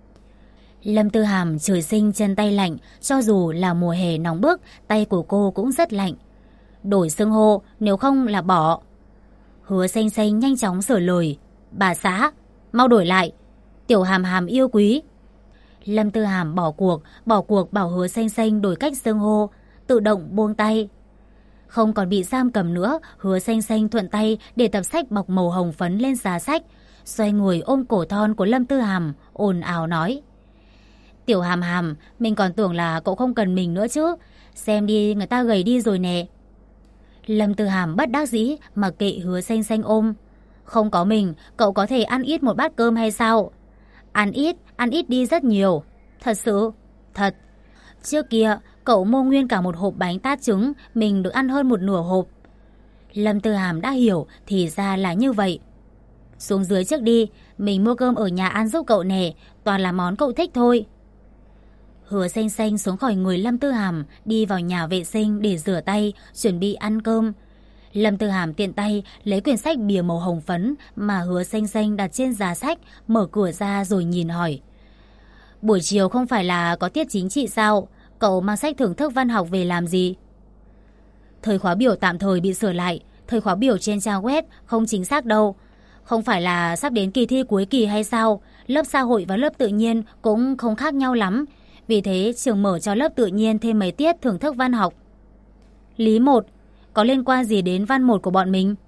Lâm Tư Hàm trời sinh chân tay lạnh, cho dù là mùa hè nóng bức, tay của cô cũng rất lạnh. Đổi xưng hô, nếu không là bỏ. Hứa Xanh Xanh nhanh chóng sửa lời. Bà xã, mau đổi lại. Tiểu Hàm Hàm yêu quý. Lâm Tư Hàm bỏ cuộc bảo Hứa Xanh Xanh đổi cách xưng hô, tự động buông tay. Không còn bị giam cầm nữa, Hứa Xanh Xanh thuận tay để tập sách bọc màu hồng phấn lên giá sách, xoay người ôm cổ thon của Lâm Tư Hàm, ồn ào nói. Tiểu Hàm Hàm, mình còn tưởng là cậu không cần mình nữa chứ. Xem đi, người ta gầy đi rồi nè. Lâm Tư Hàm bất đắc dĩ mà kệ Hứa Xanh Xanh ôm. Không có mình, cậu có thể ăn ít một bát cơm hay sao? Ăn ít đi rất nhiều. Thật sự? Thật. Trước kia, cậu mua nguyên cả một hộp bánh tát trứng, mình được ăn hơn một nửa hộp. Lâm Tư Hàm đã hiểu, thì ra là như vậy. Xuống dưới trước đi, mình mua cơm ở nhà ăn giúp cậu nè, toàn là món cậu thích thôi. Hứa Xanh Xanh xuống khỏi người Lâm Tư Hàm, đi vào nhà vệ sinh để rửa tay, chuẩn bị ăn cơm. Lâm Tư Hàm tiện tay lấy quyển sách bìa màu hồng phấn mà Hứa Xanh Xanh đặt trên giá sách, mở cửa ra rồi nhìn hỏi. Buổi chiều không phải là có tiết chính trị sao? Cậu mang sách thưởng thức văn học về làm gì? Thời khóa biểu tạm thời bị sửa lại, thời khóa biểu trên trang web không chính xác đâu. Không phải là sắp đến kỳ thi cuối kỳ hay sao? Lớp xã hội và lớp tự nhiên cũng không khác nhau lắm. Vì thế trường mở cho lớp tự nhiên thêm mấy tiết thưởng thức văn học. Lý 1, có liên quan gì đến văn 1 của bọn mình?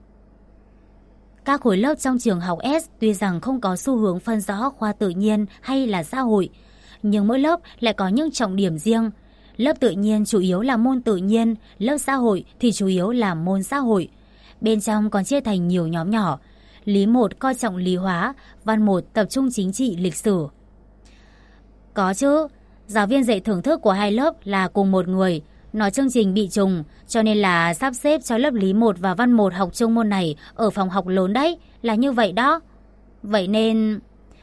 Các khối lớp trong trường học S tuy rằng không có xu hướng phân rõ khoa tự nhiên hay là xã hội, nhưng mỗi lớp lại có những trọng điểm riêng. Lớp tự nhiên chủ yếu là môn tự nhiên, lớp xã hội thì chủ yếu là môn xã hội. Bên trong còn chia thành nhiều nhóm nhỏ. Lý 1 coi trọng lý hóa, văn 1 tập trung chính trị lịch sử. Có chứ, Giáo viên dạy thưởng thức của hai lớp là cùng một người. Nói chương trình bị trùng, cho nên là sắp xếp cho lớp lý 1 và văn 1 học chung môn này ở phòng học lớn đấy, là như vậy đó. Vậy nên...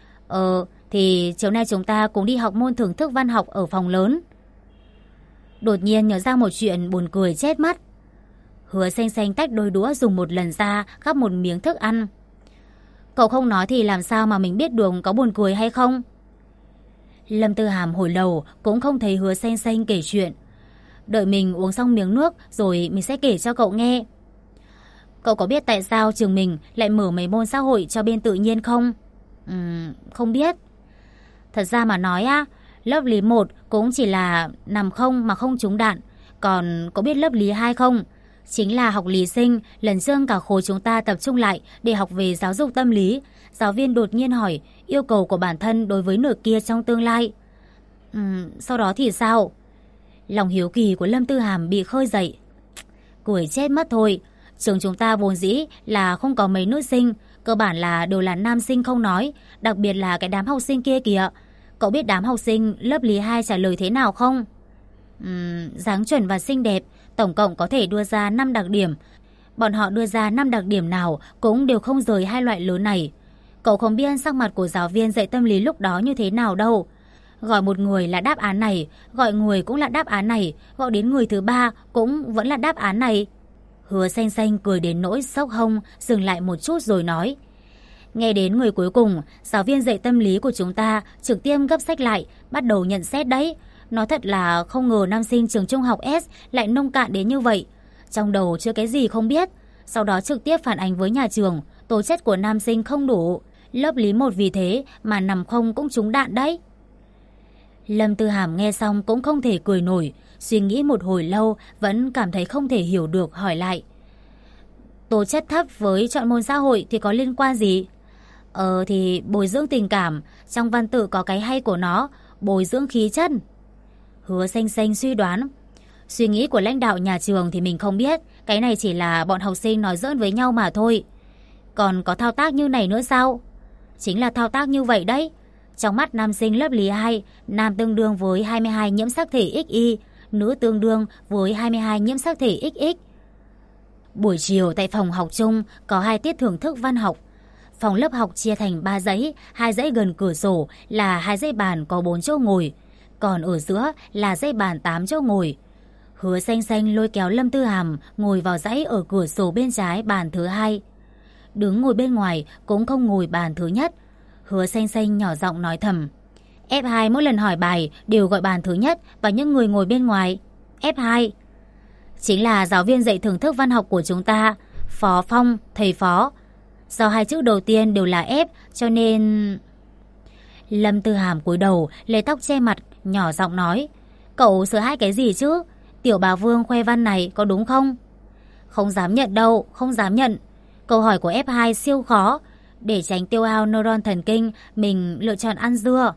thì chiều nay chúng ta cũng đi học môn thưởng thức văn học ở phòng lớn. Đột nhiên nhớ ra một chuyện buồn cười chết mắt. Hứa Xanh Xanh tách đôi đũa dùng một lần ra, gắp một miếng thức ăn. Cậu không nói thì làm sao mà mình biết được có buồn cười hay không? Lâm Tư Hàm hồi lâu cũng không thấy Hứa Xanh Xanh kể chuyện. Đợi mình uống xong miếng nước rồi mình sẽ kể cho cậu nghe. Cậu có biết tại sao trường mình lại mở mấy môn xã hội cho bên tự nhiên không? Không biết. Thật ra mà nói á, lớp lý 1 cũng chỉ là nằm không mà không trúng đạn. Còn có biết lớp lý 2 không? Chính là học lý sinh, lần trước cả khối chúng ta tập trung lại để học về giáo dục tâm lý. Giáo viên đột nhiên hỏi yêu cầu của bản thân đối với nửa kia trong tương lai. Sau đó thì sao? Lòng hiếu kỳ của Lâm Tư Hàm bị khơi dậy. Cười chết mất thôi. Trường chúng ta vốn dĩ là không có mấy nữ sinh, cơ bản là đều là nam sinh không nói, đặc biệt là cái đám học sinh kia kìa. Cậu biết đám học sinh lớp lý 2 trả lời thế nào không? Dáng chuẩn và xinh đẹp, tổng cộng có thể đưa ra 5 đặc điểm. Bọn họ đưa ra 5 đặc điểm nào cũng đều không rời hai loại lớn này. Cậu không biết sắc mặt của giáo viên dạy tâm lý lúc đó như thế nào đâu. Gọi một người là đáp án này, gọi người cũng là đáp án này, gọi đến người thứ ba cũng vẫn là đáp án này. Hứa Xanh Xanh cười đến nỗi sốc hông, dừng lại một chút rồi nói. Nghe đến người cuối cùng, giáo viên dạy tâm lý của chúng ta trực tiếp gấp sách lại, bắt đầu nhận xét đấy. Nói thật là không ngờ nam sinh trường trung học S lại nông cạn đến như vậy. Trong đầu chưa cái gì không biết. Sau đó trực tiếp phản ánh với nhà trường, tố chất của nam sinh không đủ. Lớp lý 1 vì thế mà nằm không cũng trúng đạn đấy. Lâm Tư Hàm nghe xong cũng không thể cười nổi. Suy nghĩ một hồi lâu vẫn cảm thấy không thể hiểu được, hỏi lại. Tố chất thấp với chọn môn xã hội thì có liên quan gì? Thì bồi dưỡng tình cảm, trong văn tự có cái hay của nó, bồi dưỡng khí chất. Hứa Xanh Xanh suy đoán. Suy nghĩ của lãnh đạo nhà trường thì mình không biết, cái này chỉ là bọn học sinh nói giỡn với nhau mà thôi. Còn có thao tác như này nữa sao? Chính là thao tác như vậy đấy. Trong mắt nam sinh lớp lý 2, nam tương đương với 22 nhiễm sắc thể XY, nữ tương đương với 22 nhiễm sắc thể XX. Buổi chiều tại phòng học chung có 2 tiết thưởng thức văn học. Phòng lớp học chia thành 3 dãy, 2 dãy gần cửa sổ là 2 dãy bàn có 4 chỗ ngồi, còn ở giữa là dãy bàn 8 chỗ ngồi. Hứa Xanh Xanh lôi kéo Lâm Tư Hàm ngồi vào dãy ở cửa sổ bên trái bàn thứ 2. Đứng ngồi bên ngoài cũng không ngồi bàn thứ nhất. Hứa Xanh Xanh nhỏ giọng nói thầm. F2 mỗi lần hỏi bài đều gọi bàn thứ nhất và những người ngồi bên ngoài. F2 chính là giáo viên dạy thưởng thức văn học của chúng ta, Phó Phong, thầy Phó. Do 2 chữ đầu tiên đều là F cho nên... Lâm Tư Hàm cúi đầu lấy tóc che mặt, nhỏ giọng nói. Cậu sợ hãi cái gì chứ? Tiểu bà Vương khoe văn này có đúng không? Không dám nhận đâu, không dám nhận. Câu hỏi của F2 siêu khó. Để tránh tiêu hao neuron thần kinh, mình lựa chọn ăn dưa.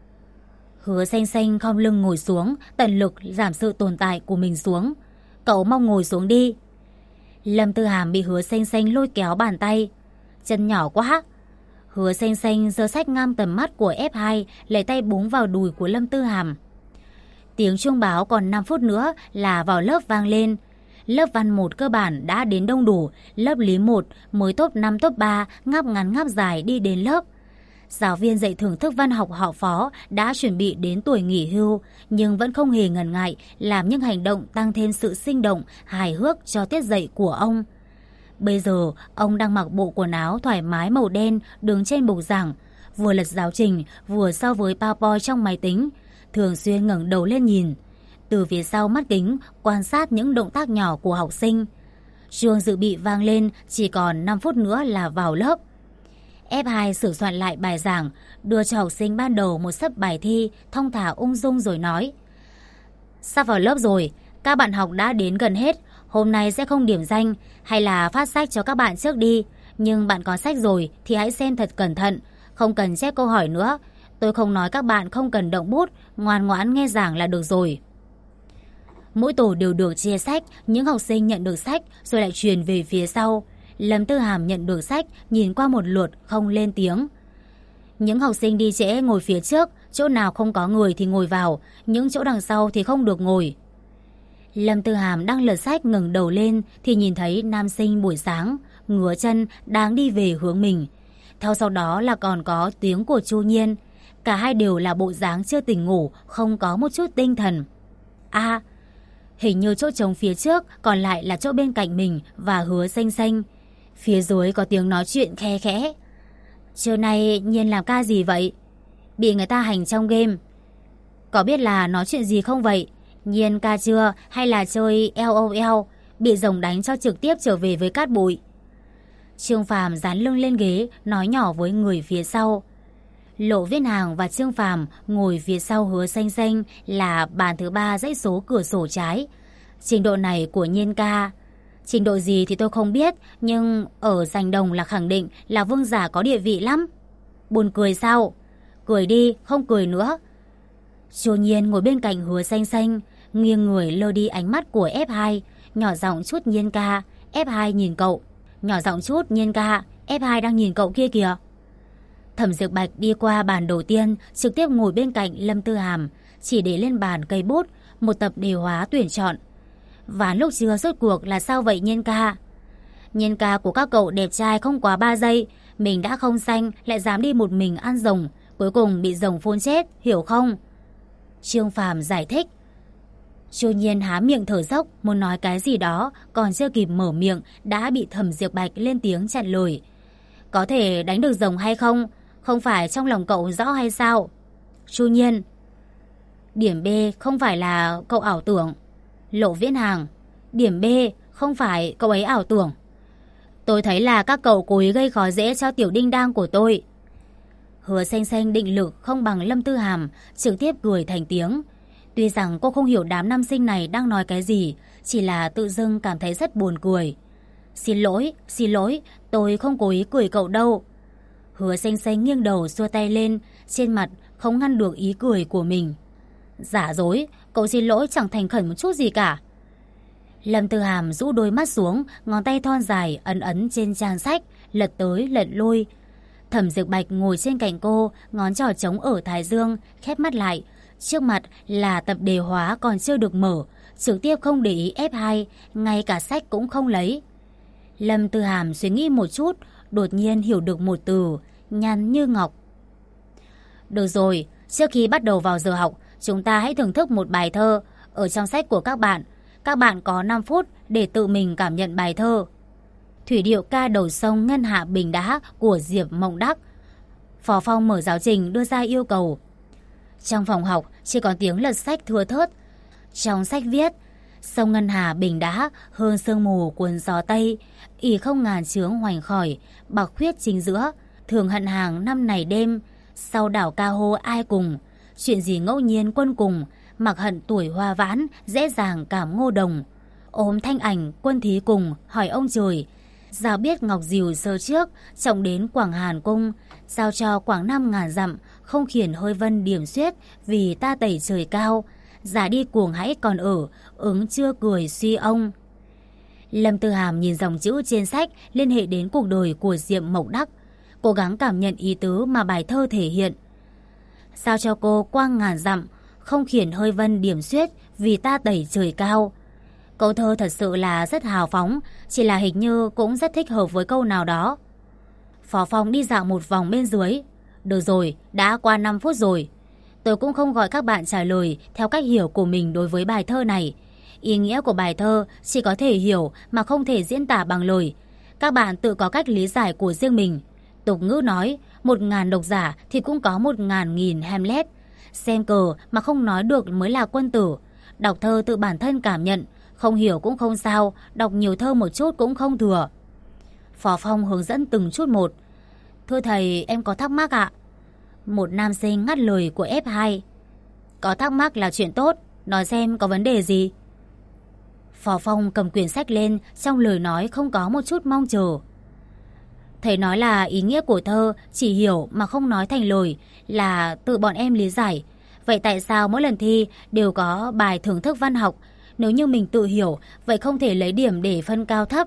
Hứa Xanh Xanh khom lưng ngồi xuống, tận lực giảm sự tồn tại của mình xuống. Cậu mau ngồi xuống đi. Lâm Tư Hàm bị Hứa Xanh Xanh lôi kéo bàn tay. Chân nhỏ quá. Hứa Xanh Xanh giơ sách ngang tầm mắt của F2, lấy tay búng vào đùi của Lâm Tư Hàm. Tiếng chuông báo còn 5 phút nữa là vào lớp vang lên. Lớp văn 1 cơ bản đã đến đông đủ, lớp lý 1 mới top 5 top 3 ngáp ngắn ngáp dài đi đến lớp. Giáo viên dạy thưởng thức văn học họ Phó đã chuẩn bị đến tuổi nghỉ hưu, nhưng vẫn không hề ngần ngại làm những hành động tăng thêm sự sinh động, hài hước cho tiết dạy của ông. Bây giờ, ông đang mặc bộ quần áo thoải mái màu đen đứng trên bục giảng, vừa lật giáo trình, vừa so với PowerPoint trong máy tính, thường xuyên ngẩng đầu lên nhìn. Từ phía sau mắt kính, quan sát những động tác nhỏ của học sinh. Chuông dự bị vang lên, chỉ còn 5 phút nữa là vào lớp. F2 sửa soạn lại bài giảng, đưa cho học sinh ban đầu một xấp bài thi, thong thả ung dung rồi nói. Sắp vào lớp rồi, các bạn học đã đến gần hết, hôm nay sẽ không điểm danh, hay là phát sách cho các bạn trước đi. Nhưng bạn có sách rồi thì hãy xem thật cẩn thận, không cần chép câu hỏi nữa. Tôi không nói các bạn không cần động bút, ngoan ngoãn nghe giảng là được rồi. Mỗi tổ đều được chia sách, những học sinh nhận được sách rồi lại truyền về phía sau. Lâm Tư Hàm nhận được sách, nhìn qua một lượt không lên tiếng. Những học sinh đi trễ ngồi phía trước, Chỗ nào không có người thì ngồi vào, những chỗ đằng sau thì không được ngồi. Lâm Tư Hàm đang lật sách ngẩng đầu lên thì nhìn thấy nam sinh buổi sáng ngửa chân đang đi về hướng mình. Theo sau đó là còn có tiếng của Chu Nhiên. Cả hai đều là bộ dáng chưa tỉnh ngủ, không có một chút tinh thần. Hình như chỗ trống phía trước còn lại là chỗ bên cạnh mình và Hứa Xanh Xanh. Phía dưới có tiếng nói chuyện khe khẽ. Trưa nay Nhiên làm ca gì vậy? Bị người ta hành trong game. Có biết là nói chuyện gì không vậy? Nhiên ca chưa hay là chơi LOL, bị rồng đánh cho trực tiếp trở về với cát bụi? Trương Phàm dán lưng lên ghế, nói nhỏ với người phía sau. Lộ Viễn Hàng và Trương Phàm ngồi phía sau Hứa Xanh Xanh là bàn thứ 3 dãy số cửa sổ trái. Trình độ này của Nhiên ca, trình độ gì thì tôi không biết, nhưng ở giành đồng là khẳng định là vương giả có địa vị lắm. Buồn cười sao? Cười đi, không cười nữa. Chu Nhiên ngồi bên cạnh Hứa Xanh Xanh, nghiêng người lơ đi ánh mắt của F2, nhỏ giọng chút Nhiên ca. F2 nhìn cậu. Nhỏ giọng chút Nhiên ca, F2 đang nhìn cậu kia kìa. Thẩm Diệp Bạch đi qua bàn đầu tiên, trực tiếp ngồi bên cạnh Lâm Tư Hàm, chỉ để lên bàn cây bút một tập đề hóa tuyển chọn. Và lúc trưa rốt cuộc là sao vậy Nhiên ca? Nhiên ca của các cậu đẹp trai không quá 3 giây, mình đã không xanh lại dám đi một mình ăn rồng, cuối cùng bị rồng phun chết, hiểu không? Trương Phàm giải thích. Chu Nhiên há miệng thở dốc muốn nói cái gì đó, còn chưa kịp mở miệng đã bị Thẩm Diệp Bạch lên tiếng chặn lời. Có thể đánh được rồng hay không? Không phải trong lòng cậu rõ hay sao? Chu Nhiên. Điểm B không phải là cậu ảo tưởng. Lộ Viễn Hàng. Điểm B không phải cậu ấy ảo tưởng. Tôi thấy là các cậu cố ý gây khó dễ cho tiểu đinh đang của tôi. Hứa Xanh Xanh định lực không bằng Lâm Tư Hàm, trực tiếp cười thành tiếng. Tuy rằng cô không hiểu đám nam sinh này đang nói cái gì, chỉ là tự dưng cảm thấy rất buồn cười. Xin lỗi, tôi không cố ý cười cậu đâu. Hứa Xanh Xanh nghiêng đầu xua tay lên, trên mặt không ngăn được ý cười của mình. Giả dối, cậu xin lỗi chẳng thành khẩn một chút gì cả. Lâm Tư Hàm rũ đôi mắt xuống, ngón tay thon dài ấn ấn trên trang sách, lật tới lật lui. Thẩm Diệp Bạch ngồi trên cạnh cô, ngón trỏ trống ở thái dương, khép mắt lại. Trước mặt là tập đề hóa còn chưa được mở, trực tiếp không để ý F2, ngay cả sách cũng không lấy. Lâm Tư Hàm suy nghĩ một chút, đột nhiên hiểu được một từ, nhăn như ngọc. Được rồi, trước khi bắt đầu vào giờ học, chúng ta hãy thưởng thức một bài thơ ở trong sách của các bạn. Các bạn có 5 phút để tự mình cảm nhận bài thơ. Thủy điệu ca đầu sông ngân hạ bình đá của Diệp Mộng Đắc. Phó Phong mở giáo trình đưa ra yêu cầu. Trong phòng học chỉ có tiếng lật sách thưa thớt. Trong sách viết, sông ngân hà bình đá, hương sương mù cuốn gió tây, ỷ không ngàn chướng hoành khỏi, bạc khuyết chính giữa, thường hận hàng năm này đêm, sau đảo ca hô ai cùng, chuyện gì ngẫu nhiên quân cùng, mặc hận tuổi hoa vãn, dễ dàng cảm ngô đồng. Ôm thanh ảnh quân thí cùng, hỏi ông trời, giao biết ngọc diều sơ trước, trọng đến Quảng Hàn cung, giao cho Quảng Nam ngàn dặm, không khiển hơi vân điểm xuyết, vì ta tẩy trời cao, giả đi cuồng hãy còn ở, ứng chưa cười suy ông. Lâm Tư Hàm nhìn dòng chữ trên sách liên hệ đến cuộc đời của Diệp Mộng Đắc, cố gắng cảm nhận ý tứ mà bài thơ thể hiện. Sao cho cô quang ngàn dặm, không khiển hơi vân điểm xuyết, vì ta tẩy trời cao. Câu thơ thật sự là rất hào phóng, chỉ là hình như cũng rất thích hợp với câu nào đó. Phó Phong đi dạo một vòng bên dưới. Được rồi, đã qua 5 phút rồi. Tôi cũng không gọi các bạn trả lời theo cách hiểu của mình đối với bài thơ này. Ý nghĩa của bài thơ chỉ có thể hiểu mà không thể diễn tả bằng lời. Các bạn tự có cách lý giải của riêng mình. Tục ngữ nói, 1.000 độc giả thì cũng có 1.000 Hamlet. Xem cờ mà không nói được mới là quân tử. Đọc thơ tự bản thân cảm nhận, không hiểu cũng không sao, đọc nhiều thơ một chút cũng không thừa. Phó Phong hướng dẫn từng chút một. Thưa thầy, em có thắc mắc ạ. Một nam sinh ngắt lời của F2. Có thắc mắc là chuyện tốt, nói xem có vấn đề gì. Phó Phong cầm quyển sách lên, trong lời nói không có một chút mong chờ. Thầy nói là ý nghĩa của thơ chỉ hiểu mà không nói thành lời, là tự bọn em lý giải. Vậy tại sao mỗi lần thi đều có bài thưởng thức văn học? Nếu như mình tự hiểu, vậy không thể lấy điểm để phân cao thấp.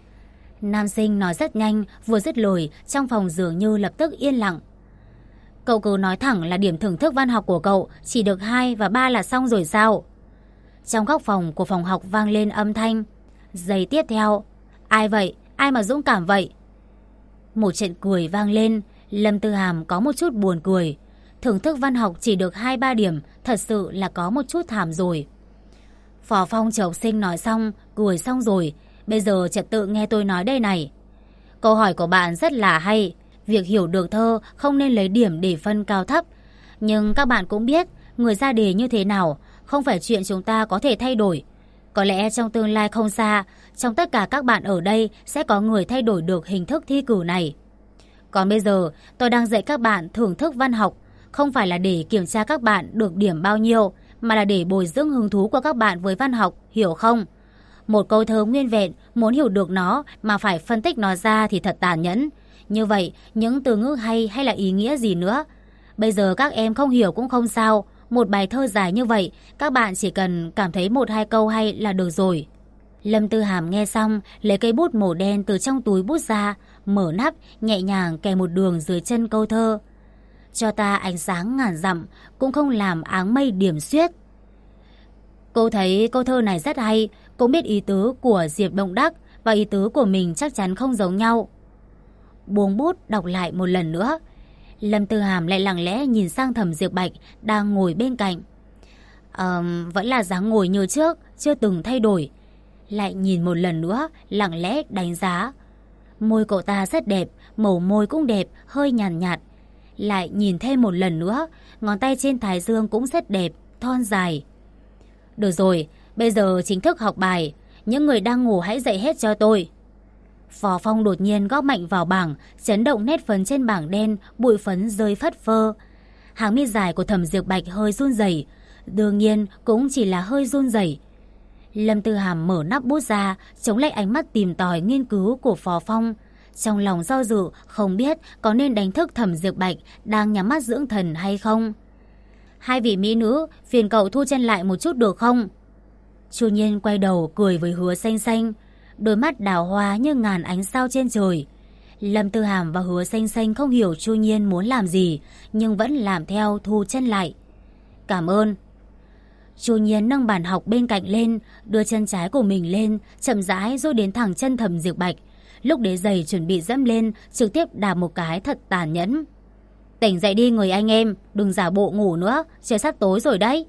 Nam sinh nói rất nhanh, vừa dứt lời, trong phòng dường như lập tức yên lặng. Cậu cứ nói thẳng là điểm thưởng thức văn học của cậu chỉ được 2 và 3 là xong rồi sao? Trong góc phòng của phòng học vang lên âm thanh. Giây tiếp theo, ai vậy? Ai mà dũng cảm vậy? Một trận cười vang lên. Lâm Tư Hàm có một chút buồn cười. Thưởng thức văn học chỉ được 2-3 điểm, thật sự là có một chút thảm rồi. Phó Phong chờ học sinh nói xong, cười xong rồi. Bây giờ trật tự nghe tôi nói đây này. Câu hỏi của bạn rất là hay. Việc hiểu được thơ không nên lấy điểm để phân cao thấp. Nhưng các bạn cũng biết, người ra đề như thế nào không phải chuyện chúng ta có thể thay đổi. Có lẽ trong tương lai không xa, trong tất cả các bạn ở đây sẽ có người thay đổi được hình thức thi cử này. Còn bây giờ, tôi đang dạy các bạn thưởng thức văn học, không phải là để kiểm tra các bạn được điểm bao nhiêu, mà là để bồi dưỡng hứng thú của các bạn với văn học, hiểu không? Một câu thơ nguyên vẹn, muốn hiểu được nó mà phải phân tích nó ra thì thật tàn nhẫn. Như vậy, những từ ngữ hay là ý nghĩa gì nữa? Bây giờ các em không hiểu cũng không sao. Một bài thơ dài như vậy, các bạn chỉ cần cảm thấy 1-2 câu hay là được rồi. Lâm Tư Hàm nghe xong, lấy cây bút màu đen từ trong túi bút ra, mở nắp, nhẹ nhàng kè một đường dưới chân câu thơ. Cho ta ánh sáng ngàn dặm, cũng không làm áng mây điểm xuyết. Cô thấy câu thơ này rất hay, cũng biết ý tứ của Diệp Đông Đắc và ý tứ của mình chắc chắn không giống nhau. Buông bút đọc lại một lần nữa. Lâm Tư Hàm lại lặng lẽ nhìn sang Thẩm Diệp Bạch đang ngồi bên cạnh. Vẫn là dáng ngồi như trước, chưa từng thay đổi. Lại nhìn một lần nữa, lặng lẽ đánh giá. Môi cậu ta rất đẹp, màu môi cũng đẹp, hơi nhàn nhạt. Lại nhìn thêm một lần nữa, ngón tay trên thái dương cũng rất đẹp, thon dài. Được rồi, bây giờ chính thức học bài. Những người đang ngủ hãy dậy hết cho tôi. Phó Phong đột nhiên gõ mạnh vào bảng, chấn động nét phấn trên bảng đen, bụi phấn rơi phất phơ. Hàng mi dài của Thẩm Diệp Bạch hơi run rẩy, đương nhiên cũng chỉ là hơi run rẩy. Lâm Tư Hàm mở nắp bút ra, chống lại ánh mắt tìm tòi nghiên cứu của Phó Phong. Trong lòng do dự, không biết có nên đánh thức Thẩm Diệp Bạch đang nhắm mắt dưỡng thần hay không. Hai vị mỹ nữ, phiền cậu thu chân lại một chút được không? Chu Nhiên quay đầu cười với Hứa Xanh Xanh, đôi mắt đào hoa như ngàn ánh sao trên trời. Lâm Tư Hàm và Hứa Xanh Xanh không hiểu Chu Nhiên muốn làm gì, nhưng vẫn làm theo thu chân lại. Cảm ơn. Chu Nhiên nâng bàn học bên cạnh lên, đưa chân trái của mình lên, chậm rãi rồi đến thẳng chân Thẩm Diệp Bạch. Lúc đế giày chuẩn bị dẫm lên, trực tiếp đạp một cái thật tàn nhẫn. Tỉnh dậy đi người anh em, đừng giả bộ ngủ nữa, trời sắp tối rồi đấy.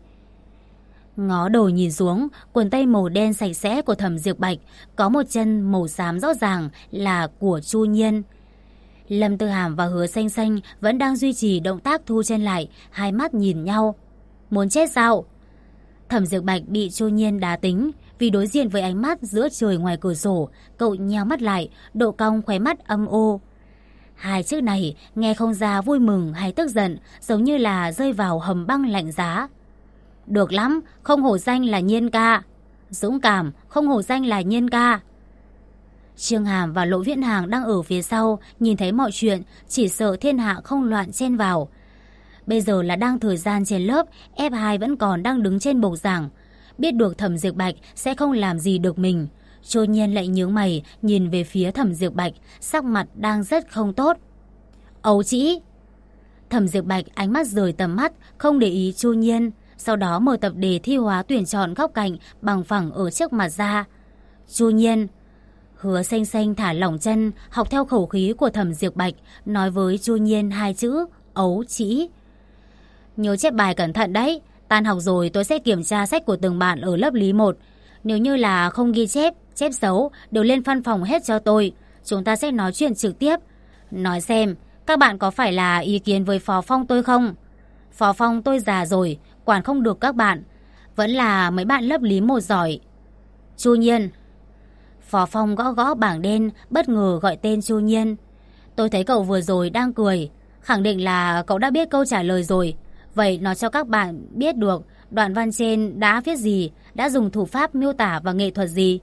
Ngó đầu nhìn xuống, quần tây màu đen sạch sẽ của Thẩm Diệp Bạch có một chân màu xám rõ ràng là của Chu Nhiên. Lâm Tư Hàm và Hứa Xanh Xanh vẫn đang duy trì động tác thu chân lại, hai mắt nhìn nhau. Muốn chết sao? Thẩm Diệp Bạch bị Chu Nhiên đá tính, vì đối diện với ánh mắt giữa trời ngoài cửa sổ, cậu nheo mắt lại, độ cong khóe mắt âm u. Hai chữ này nghe không ra vui mừng hay tức giận, giống như là rơi vào hầm băng lạnh giá. Được lắm, không hổ danh là Nhiên ca. Dũng cảm, không hổ danh là Nhiên ca. Trương Hàm và Lỗ Viễn Hàng đang ở phía sau, nhìn thấy mọi chuyện, chỉ sợ thiên hạ không loạn chen vào. Bây giờ là đang thời gian trên lớp, F2 vẫn còn đang đứng trên bục giảng. Biết được Thẩm Diệp Bạch sẽ không làm gì được mình, Chu Nhiên lại nhướng mày nhìn về phía Thẩm Diệp Bạch, sắc mặt đang rất không tốt. Ấu trĩ! Thẩm Diệp Bạch ánh mắt rời tầm mắt, không để ý Chu Nhiên. Sau đó mở tập đề thi hóa tuyển chọn góc cạnh bằng phẳng ở trước mặt ra. Chu Nhiên! Hứa Xanh Xanh thả lỏng chân, học theo khẩu khí của Thẩm Diệp Bạch, nói với Chu Nhiên hai chữ ấu trĩ. Nhớ chép bài cẩn thận đấy, tan học rồi tôi sẽ kiểm tra sách của từng bạn ở lớp lý 1. Nếu như là không ghi chép, chép xấu, đều lên văn phòng hết cho tôi. Chúng ta sẽ nói chuyện trực tiếp. Nói xem, các bạn có phải là ý kiến với Phó Phong tôi không? Phó Phong tôi già rồi, quản không được các bạn. Vẫn là mấy bạn lớp lý 1 giỏi. Chu Nhiên! Phó Phong gõ gõ bảng đen, bất ngờ gọi tên Chu Nhiên. Tôi thấy cậu vừa rồi đang cười, khẳng định là cậu đã biết câu trả lời rồi. Vậy nói cho các bạn biết được đoạn văn trên đã viết gì, đã dùng thủ pháp miêu tả và nghệ thuật gì.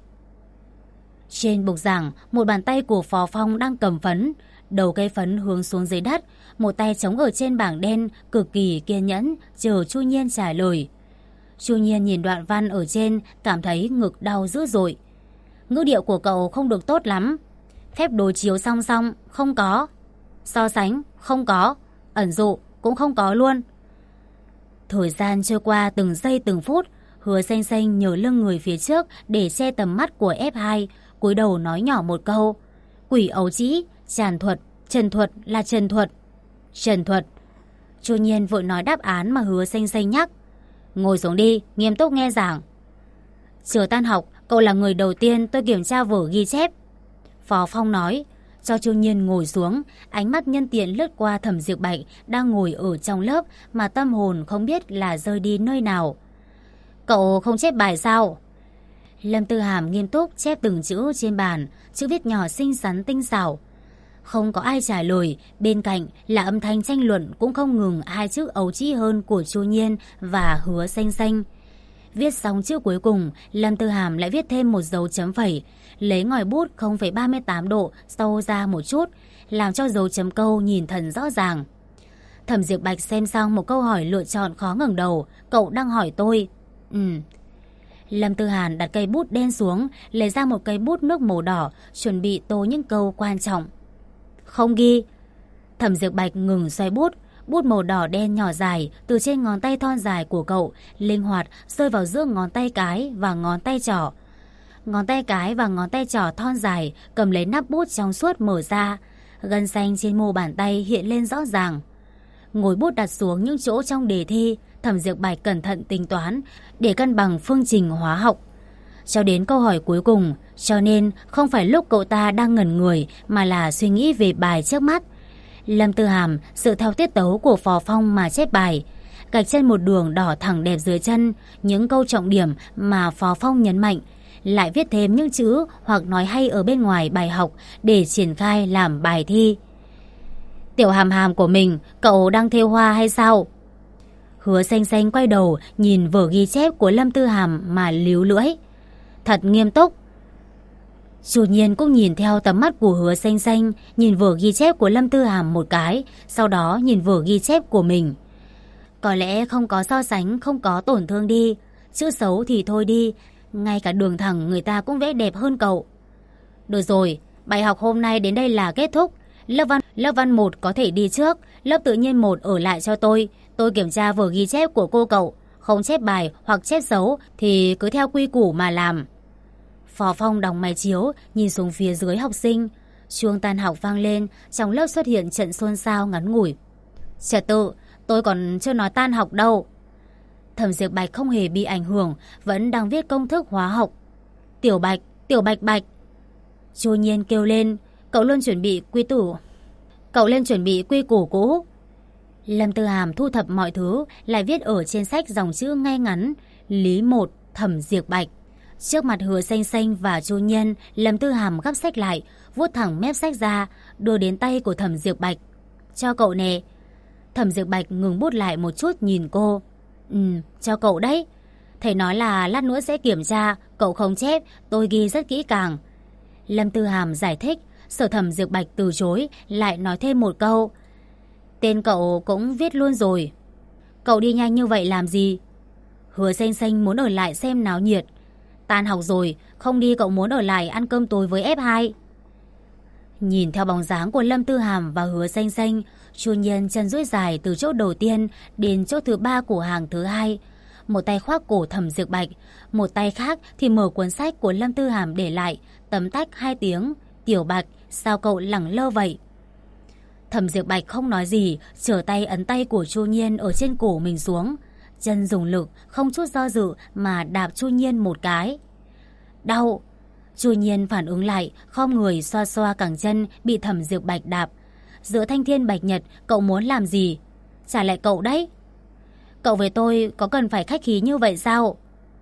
Trên bục giảng, một bàn tay của Phó Phong đang cầm phấn, đầu cây phấn hướng xuống dưới đất, một tay chống ở trên bảng đen, cực kỳ kiên nhẫn chờ Chu Nhiên trả lời. Chu Nhiên nhìn đoạn văn ở trên, cảm thấy ngực đau dữ dội. Ngữ điệu của cậu không được tốt lắm. Phép đối chiếu song song không có, so sánh không có, ẩn dụ cũng không có luôn. Thời gian trôi qua từng giây từng phút, Hứa Xanh Xanh nhờ lưng người phía trước để che tầm mắt của F2, cúi đầu nói nhỏ một câu. Quỷ ấu trĩ, Trần Thuật là Trần Thuật. Trần Thuật. Chu Nhiên vội nói đáp án mà Hứa Xanh Xanh nhắc. Ngồi xuống đi, nghiêm túc nghe giảng. Chờ tan học, cậu là người đầu tiên tôi kiểm tra vở ghi chép. Phó Phong nói. Cho Chu Nhiên ngồi xuống, ánh mắt nhân tiện lướt qua Thẩm Diệp Bạch đang ngồi ở trong lớp mà tâm hồn không biết là rơi đi nơi nào. Cậu không chép bài sao? Lâm Tư Hàm nghiêm túc chép từng chữ trên bàn, chữ viết nhỏ xinh xắn tinh xảo. Không có ai trả lời, bên cạnh là âm thanh tranh luận cũng không ngừng hai chữ ấu trĩ hơn của Chu Nhiên và Hứa Xanh Xanh. Viết xong chữ cuối cùng, Lâm Tư Hàm lại viết thêm một dấu chấm phẩy, lấy ngòi bút 0,38 độ sâu ra một chút, làm cho dấu chấm câu nhìn thần rõ ràng. Thẩm Diệp Bạch xem xong một câu hỏi lựa chọn khó ngẩng đầu, cậu đang hỏi tôi. Lâm Tư Hàn đặt cây bút đen xuống, lấy ra một cây bút nước màu đỏ, chuẩn bị tô những câu quan trọng. Không ghi. Thẩm Diệp Bạch ngừng xoay bút, bút màu đỏ đen nhỏ dài từ trên ngón tay thon dài của cậu, linh hoạt rơi vào giữa ngón tay cái và ngón tay trỏ. Ngón tay cái và ngón tay trỏ thon dài cầm lấy nắp bút trong suốt mở ra, gân xanh trên mu bàn tay hiện lên rõ ràng. Ngồi bút đặt xuống những chỗ trong đề thi, Thẩm Diệp Bạch cẩn thận tính toán để cân bằng phương trình hóa học. Cho đến câu hỏi cuối cùng, cho nên không phải lúc cậu ta đang ngẩn người mà là suy nghĩ về bài trước mắt. Lâm Tư Hàm dựa theo tiết tấu của Phó Phong mà chép bài, gạch chân một đường đỏ thẳng đẹp dưới chân, những câu trọng điểm mà Phó Phong nhấn mạnh, lại viết thêm những chữ hoặc nói hay ở bên ngoài bài học để triển khai làm bài thi. Tiểu Hàm Hàm của mình, cậu đang thêu hoa hay sao? Hứa Xanh Xanh quay đầu nhìn vở ghi chép của Lâm Tư Hàm mà líu lưỡi. Thật nghiêm túc. Chu Nhiên cũng nhìn theo tầm mắt của Hứa Xanh Xanh, nhìn vở ghi chép của Lâm Tư Hàm một cái, sau đó nhìn vở ghi chép của mình. Có lẽ không có so sánh, không có tổn thương đi. Chữ xấu thì thôi đi, ngay cả đường thẳng người ta cũng vẽ đẹp hơn cậu. Được rồi, bài học hôm nay đến đây là kết thúc. Lớp văn 1 có thể đi trước, lớp tự nhiên 1 ở lại cho tôi. Tôi kiểm tra vở ghi chép của cô cậu, không chép bài hoặc chép xấu thì cứ theo quy củ mà làm. Phó Phong đóng máy chiếu, nhìn xuống phía dưới học sinh. Chuông tan học vang lên, trong lớp xuất hiện trận xôn xao ngắn ngủi. Trật tự, tôi còn chưa nói tan học đâu. Thẩm Diệp Bạch không hề bị ảnh hưởng, vẫn đang viết công thức hóa học. Tiểu Bạch. Chu Nhiên kêu lên, cậu lên chuẩn bị quy củ cũ. Lâm Tư Hàm thu thập mọi thứ, lại viết ở trên sách dòng chữ ngay ngắn, Lý 1, Thẩm Diệp Bạch. Trước mặt Hứa Xanh Xanh và Chu Nhiên, Lâm Tư Hàm gấp sách lại, vuốt thẳng mép sách ra, đưa đến tay của Thẩm Diệp Bạch. Cho cậu nè. Thẩm Diệp Bạch ngừng bút lại một chút nhìn cô. Cho cậu đấy. Thầy nói là lát nữa sẽ kiểm tra, cậu không chép, tôi ghi rất kỹ càng. Lâm Tư Hàm giải thích, Sở Thẩm Diệp Bạch từ chối, lại nói thêm một câu. Tên cậu cũng viết luôn rồi. Cậu đi nhanh như vậy làm gì? Hứa Xanh Xanh muốn ở lại xem náo nhiệt. Tan học rồi, không đi cậu muốn ở lại ăn cơm tối với F2. Nhìn theo bóng dáng của Lâm Tư Hàm và Hứa Xanh Xanh, Chu Nhiên chân duỗi dài từ chỗ đầu tiên đến chỗ thứ 3 của hàng thứ 2. Một tay khoác cổ Thẩm Diệp Bạch, một tay khác thì mở cuốn sách của Lâm Tư Hàm để lại, tấm tách 2 tiếng. Tiểu Bạch, sao cậu lẳng lơ vậy? Thẩm Diệp Bạch không nói gì, trở tay ấn tay của Chu Nhiên ở trên cổ mình xuống. Chân dùng lực, không chút do dự mà đạp Chu Nhiên một cái. Đau! Chu Nhiên phản ứng lại, khom người xoa xoa cẳng chân bị Thẩm Diệp Bạch đạp. Giữa thanh thiên bạch nhật, cậu muốn làm gì? Trả lại cậu đấy. Cậu với tôi có cần phải khách khí như vậy sao?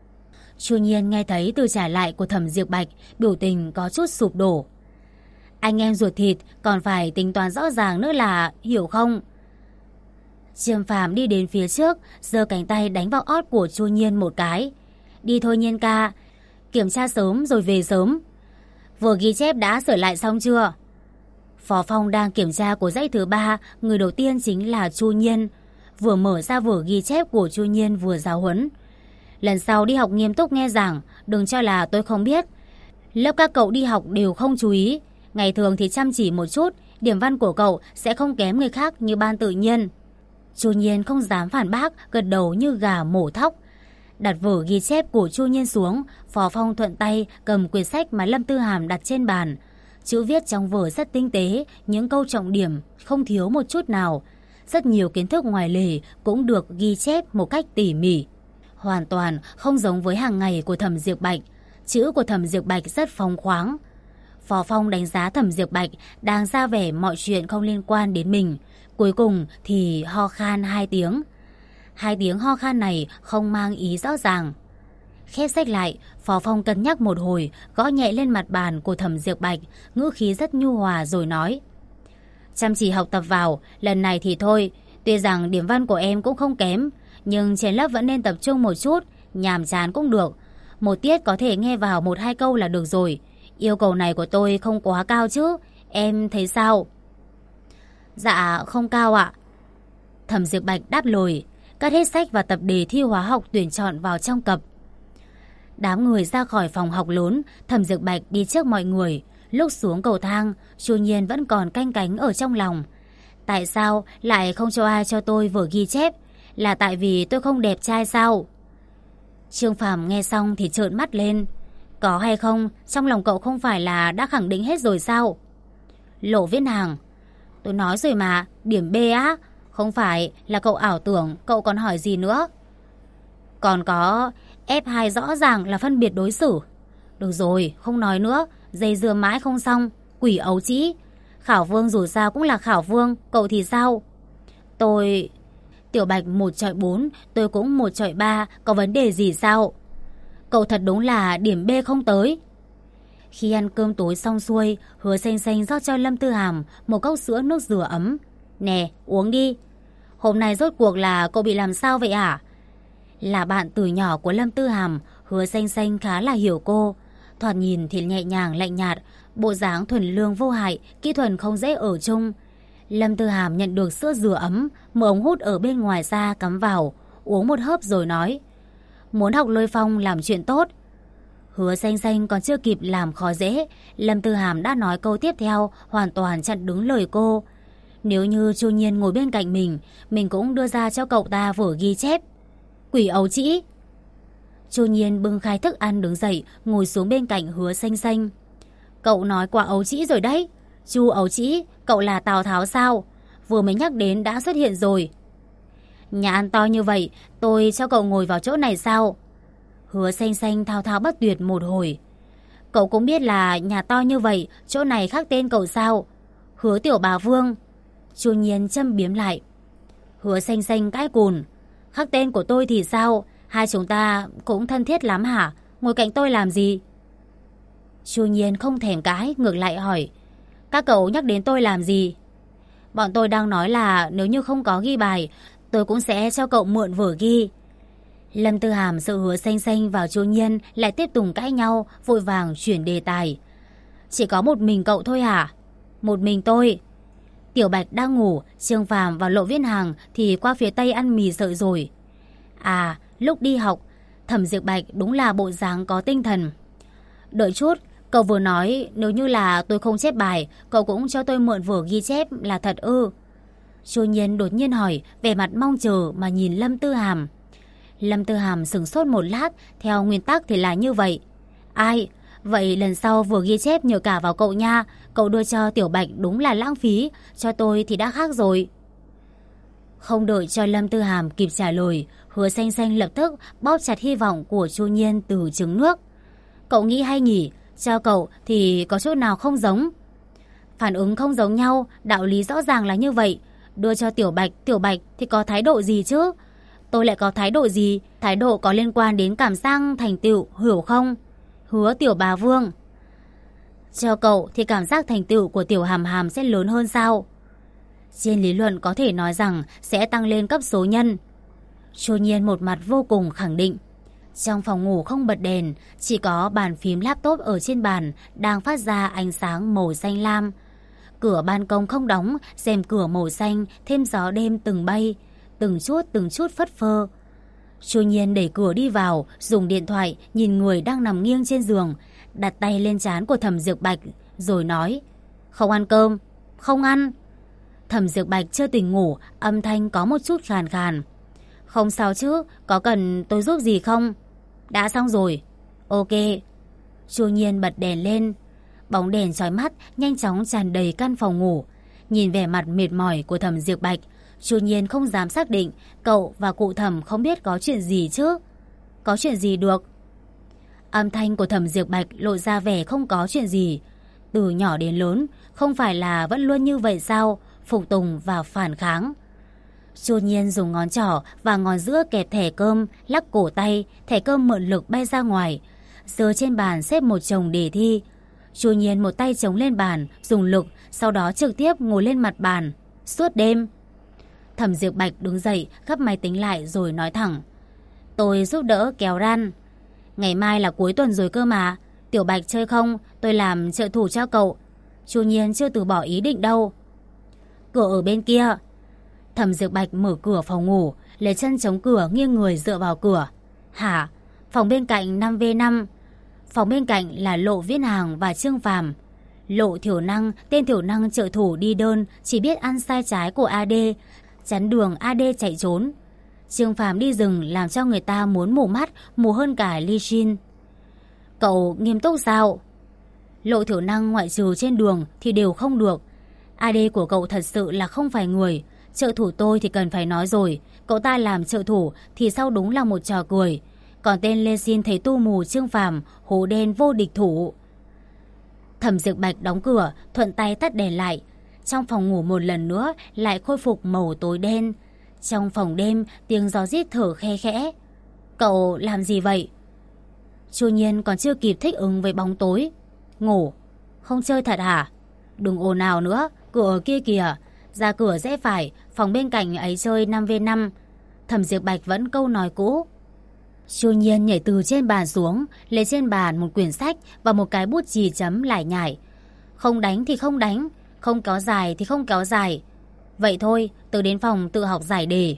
Chu Nhiên nghe thấy từ trả lại của Thẩm Diệp Bạch, biểu tình có chút sụp đổ. Anh em ruột thịt còn phải tính toán rõ ràng nữa là, hiểu không? Chiêm Phàm đi đến phía trước, giơ cánh tay đánh vào ót của Chu Nhiên một cái. Đi thôi Nhiên ca, kiểm tra sớm rồi về sớm. Vừa ghi chép đã sửa lại xong chưa? Phó Phong đang kiểm tra của dãy thứ 3, người đầu tiên chính là Chu Nhiên. Vừa mở ra vở ghi chép của Chu Nhiên vừa giáo huấn. Lần sau đi học nghiêm túc nghe giảng, đừng cho là tôi không biết. Lớp các cậu đi học đều không chú ý. Ngày thường thì chăm chỉ một chút, điểm văn của cậu sẽ không kém người khác như ban tự nhiên. Chu Nhiên không dám phản bác, gật đầu như gà mổ thóc. Đặt vở ghi chép của Chu Nhiên xuống, Phó Phong thuận tay cầm quyển sách mà Lâm Tư Hàm đặt trên bàn. Chữ viết trong vở rất tinh tế, những câu trọng điểm không thiếu một chút nào. Rất nhiều kiến thức ngoài lề cũng được ghi chép một cách tỉ mỉ. Hoàn toàn không giống với hàng ngày của Thẩm Diệp Bạch. Chữ của Thẩm Diệp Bạch rất phóng khoáng. Phó Phong đánh giá Thẩm Diệp Bạch đang ra vẻ mọi chuyện không liên quan đến mình. Cuối cùng thì ho khan 2 tiếng. 2 tiếng ho khan này không mang ý rõ ràng. Khép sách lại, Phó Phong cân nhắc một hồi, gõ nhẹ lên mặt bàn của Thẩm Diệp Bạch, ngữ khí rất nhu hòa rồi nói: chăm chỉ học tập vào, lần này thì thôi, tuy rằng điểm văn của em cũng không kém, nhưng trên lớp vẫn nên tập trung một chút, nhàm chán cũng được. Một tiết có thể nghe vào 1-2 câu là được rồi. Yêu cầu này của tôi không quá cao chứ, em thấy sao? Dạ, không cao ạ. Thẩm Diệp Bạch đáp lời, cất hết sách và tập đề thi hóa học tuyển chọn vào trong cặp. Đám người ra khỏi phòng học lớn, Thẩm Diệp Bạch đi trước mọi người. Lúc xuống cầu thang, Chu Nhiên vẫn còn canh cánh ở trong lòng. Tại sao lại không cho ai cho tôi vở ghi chép? Là tại vì tôi không đẹp trai sao? Trương Phàm nghe xong thì trợn mắt lên. Có hay không, trong lòng cậu không phải là đã khẳng định hết rồi sao? Lộ Viễn Hàng: tôi nói rồi mà, điểm B á. Không phải là cậu ảo tưởng, cậu còn hỏi gì nữa? Còn có F2 rõ ràng là phân biệt đối xử. Được rồi, không nói nữa, dây dưa mãi không xong. Quỷ ấu trĩ. Khảo Vương dù sao cũng là Khảo Vương, cậu thì sao? Tôi... Tiểu Bạch 1/4, tôi cũng 1/3, có vấn đề gì sao? Cậu thật đúng là điểm B không tới. Khi ăn cơm tối xong xuôi, Hứa Xanh Xanh rót cho Lâm Tư Hàm một cốc sữa nước dừa ấm. Nè, uống đi. Hôm nay rốt cuộc là cậu bị làm sao vậy hả? Là bạn từ nhỏ của Lâm Tư Hàm, Hứa Xanh Xanh khá là hiểu cô. Thoạt nhìn thì nhẹ nhàng lạnh nhạt, bộ dáng thuần lương vô hại, kỹ thuần không dễ ở chung. Lâm Tư Hàm nhận được sữa dừa ấm, mở ống hút ở bên ngoài ra cắm vào, uống một hớp rồi nói: muốn học Lôi Phong làm chuyện tốt. Hứa Xanh Xanh còn chưa kịp làm khó dễ, Lâm Tư Hàm đã nói câu tiếp theo, hoàn toàn chặn đứng lời cô. Nếu như Chu Nhiên ngồi bên cạnh mình cũng đưa ra cho cậu ta vở ghi chép. Quỷ ấu trĩ. Chu Nhiên bưng khai thức ăn đứng dậy, ngồi xuống bên cạnh Hứa Xanh Xanh. Cậu nói quá ấu trĩ rồi đấy. Chu ấu trĩ, cậu là Tào Tháo sao? Vừa mới nhắc đến đã xuất hiện rồi. Nhà ăn to như vậy, tôi cho cậu ngồi vào chỗ này sao? Hứa Xanh Xanh thao thao bất tuyệt một hồi. Cậu cũng biết là nhà to như vậy, chỗ này khác tên cậu sao? Hứa Tiểu Bá Vương. Chu Nhiên châm biếm lại. Hứa Xanh Xanh cãi cùn. Khác tên của tôi thì sao? Hai chúng ta cũng thân thiết lắm hả? Ngồi cạnh tôi làm gì? Chu Nhiên không thèm cãi, ngược lại hỏi: các cậu nhắc đến tôi làm gì? Bọn tôi đang nói là nếu như không có ghi bài, tôi cũng sẽ cho cậu mượn vở ghi. Lâm Tư Hàm sợ Hứa Xanh Xanh và Chu Nhiên lại tiếp tục cãi nhau, vội vàng chuyển đề tài. Chỉ có một mình cậu thôi hả? Một mình tôi. Tiểu Bạch đang ngủ, Trương Phàm và Lộ Viễn Hàng thì qua phía tây ăn mì sợi rồi. À, lúc đi học, Thẩm Diệp Bạch đúng là bộ dáng có tinh thần. Đợi chút, cậu vừa nói nếu như là tôi không chép bài, cậu cũng cho tôi mượn vở ghi chép là thật ư? Chu Nhiên đột nhiên hỏi, vẻ mặt mong chờ mà nhìn Lâm Tư Hàm. Lâm Tư Hàm sửng sốt một lát, theo nguyên tắc thì là như vậy. Ai? Vậy lần sau vừa ghi chép nhờ cả vào cậu nha, cậu đưa cho Tiểu Bạch đúng là lãng phí, cho tôi thì đã khác rồi. Không đợi cho Lâm Tư Hàm kịp trả lời, Hứa Xanh Xanh lập tức bóp chặt hy vọng của Chu Nhiên từ trứng nước. Cậu nghĩ hay nhỉ? Cho cậu thì có chút nào không giống? Phản ứng không giống nhau, đạo lý rõ ràng là như vậy. Đưa cho Tiểu Bạch thì có thái độ gì chứ? Tôi lại có thái độ gì? Thái độ có liên quan đến cảm giác thành tựu, hiểu không? Hứa Tiểu Bá Vương. Cho cậu thì cảm giác thành tựu của Tiểu Hàm Hàm sẽ lớn hơn sao? Trên lý luận có thể nói rằng sẽ tăng lên cấp số nhân. Chu Nhiên một mặt vô cùng khẳng định. Trong phòng ngủ không bật đèn, chỉ có bàn phím laptop ở trên bàn đang phát ra ánh sáng màu xanh lam. Cửa ban công không đóng, rèm cửa màu xanh thêm gió đêm từng bay, từng chút phất phơ. Chu Nhiên đẩy cửa đi vào, dùng điện thoại nhìn người đang nằm nghiêng trên giường, đặt tay lên trán của Thẩm Diệp Bạch rồi nói: không ăn cơm. Không ăn. Thẩm Diệp Bạch chưa tỉnh ngủ, âm thanh có một chút khàn khàn. Không sao chứ, có cần tôi giúp gì không? Đã xong rồi. Ok. Chu Nhiên bật đèn lên. Bóng đèn chói mắt nhanh chóng tràn đầy căn phòng ngủ. Nhìn vẻ mặt mệt mỏi của Thẩm Diệp Bạch, Chu Nhiên không dám xác định cậu và cụ Thẩm không biết có chuyện gì chứ. Có chuyện gì được? Âm thanh của Thẩm Diệp Bạch lộ ra vẻ không có chuyện gì. Từ nhỏ đến lớn, không phải là vẫn luôn như vậy sao? Phục tùng và phản kháng. Chu Nhiên dùng ngón trỏ và ngón giữa kẹp thẻ cơm, lắc cổ tay, thẻ cơm mượn lực bay ra ngoài. Giờ trên bàn xếp một chồng đề thi. Chu Nhiên một tay chống lên bàn, dùng lực, sau đó trực tiếp ngồi lên mặt bàn. Suốt đêm. Thẩm Diệp Bạch đứng dậy, gấp máy tính lại rồi nói thẳng. Tôi giúp đỡ kéo ran. Ngày mai là cuối tuần rồi cơ mà. Tiểu Bạch chơi không? Tôi làm trợ thủ cho cậu. Chu Nhiên chưa từ bỏ ý định đâu. Cửa ở bên kia. Thẩm Diệp Bạch mở cửa phòng ngủ, lấy chân chống cửa nghiêng người dựa vào cửa. Hả? Phòng bên cạnh 5v5. Phòng bên cạnh là Lộ Viễn Hàng và Trương Phàm. Lộ Thiểu Năng, tên Thiểu Năng trợ thủ đi đơn, chỉ biết ăn sai trái của AD, chắn đường AD chạy trốn. Trương Phàm đi rừng làm cho người ta muốn mù mắt, mù hơn cả Ly Jin. Cậu nghiêm túc sao? Lộ Thiểu Năng ngoại trừ trên đường thì đều không được. AD của cậu thật sự là không phải người. Trợ thủ tôi thì cần phải nói rồi. Cậu ta làm trợ thủ thì sau đúng là một trò cười. Còn tên Lê Xin thấy tu mù Trương Phàm, hố đen vô địch thủ. Thẩm Diệp Bạch đóng cửa, thuận tay tắt đèn lại. Trong phòng ngủ một lần nữa lại khôi phục màu tối đen. Trong phòng đêm tiếng gió rít thở khe khẽ. Cậu làm gì vậy? Chu Nhiên còn chưa kịp thích ứng với bóng tối. Ngủ. Không chơi thật hả? Đừng ồn ào nữa, cửa ở kia kìa. Ra cửa rẽ phải, phòng bên cạnh ấy chơi 5v5. Thẩm Diệp Bạch vẫn câu nói cũ. Chu Nhiên nhảy từ trên bàn xuống, lấy trên bàn một quyển sách và một cái bút chì chấm lải nhải. Không đánh thì không đánh, không kéo dài thì không kéo dài. Vậy thôi, tôi đến phòng tự học giải đề.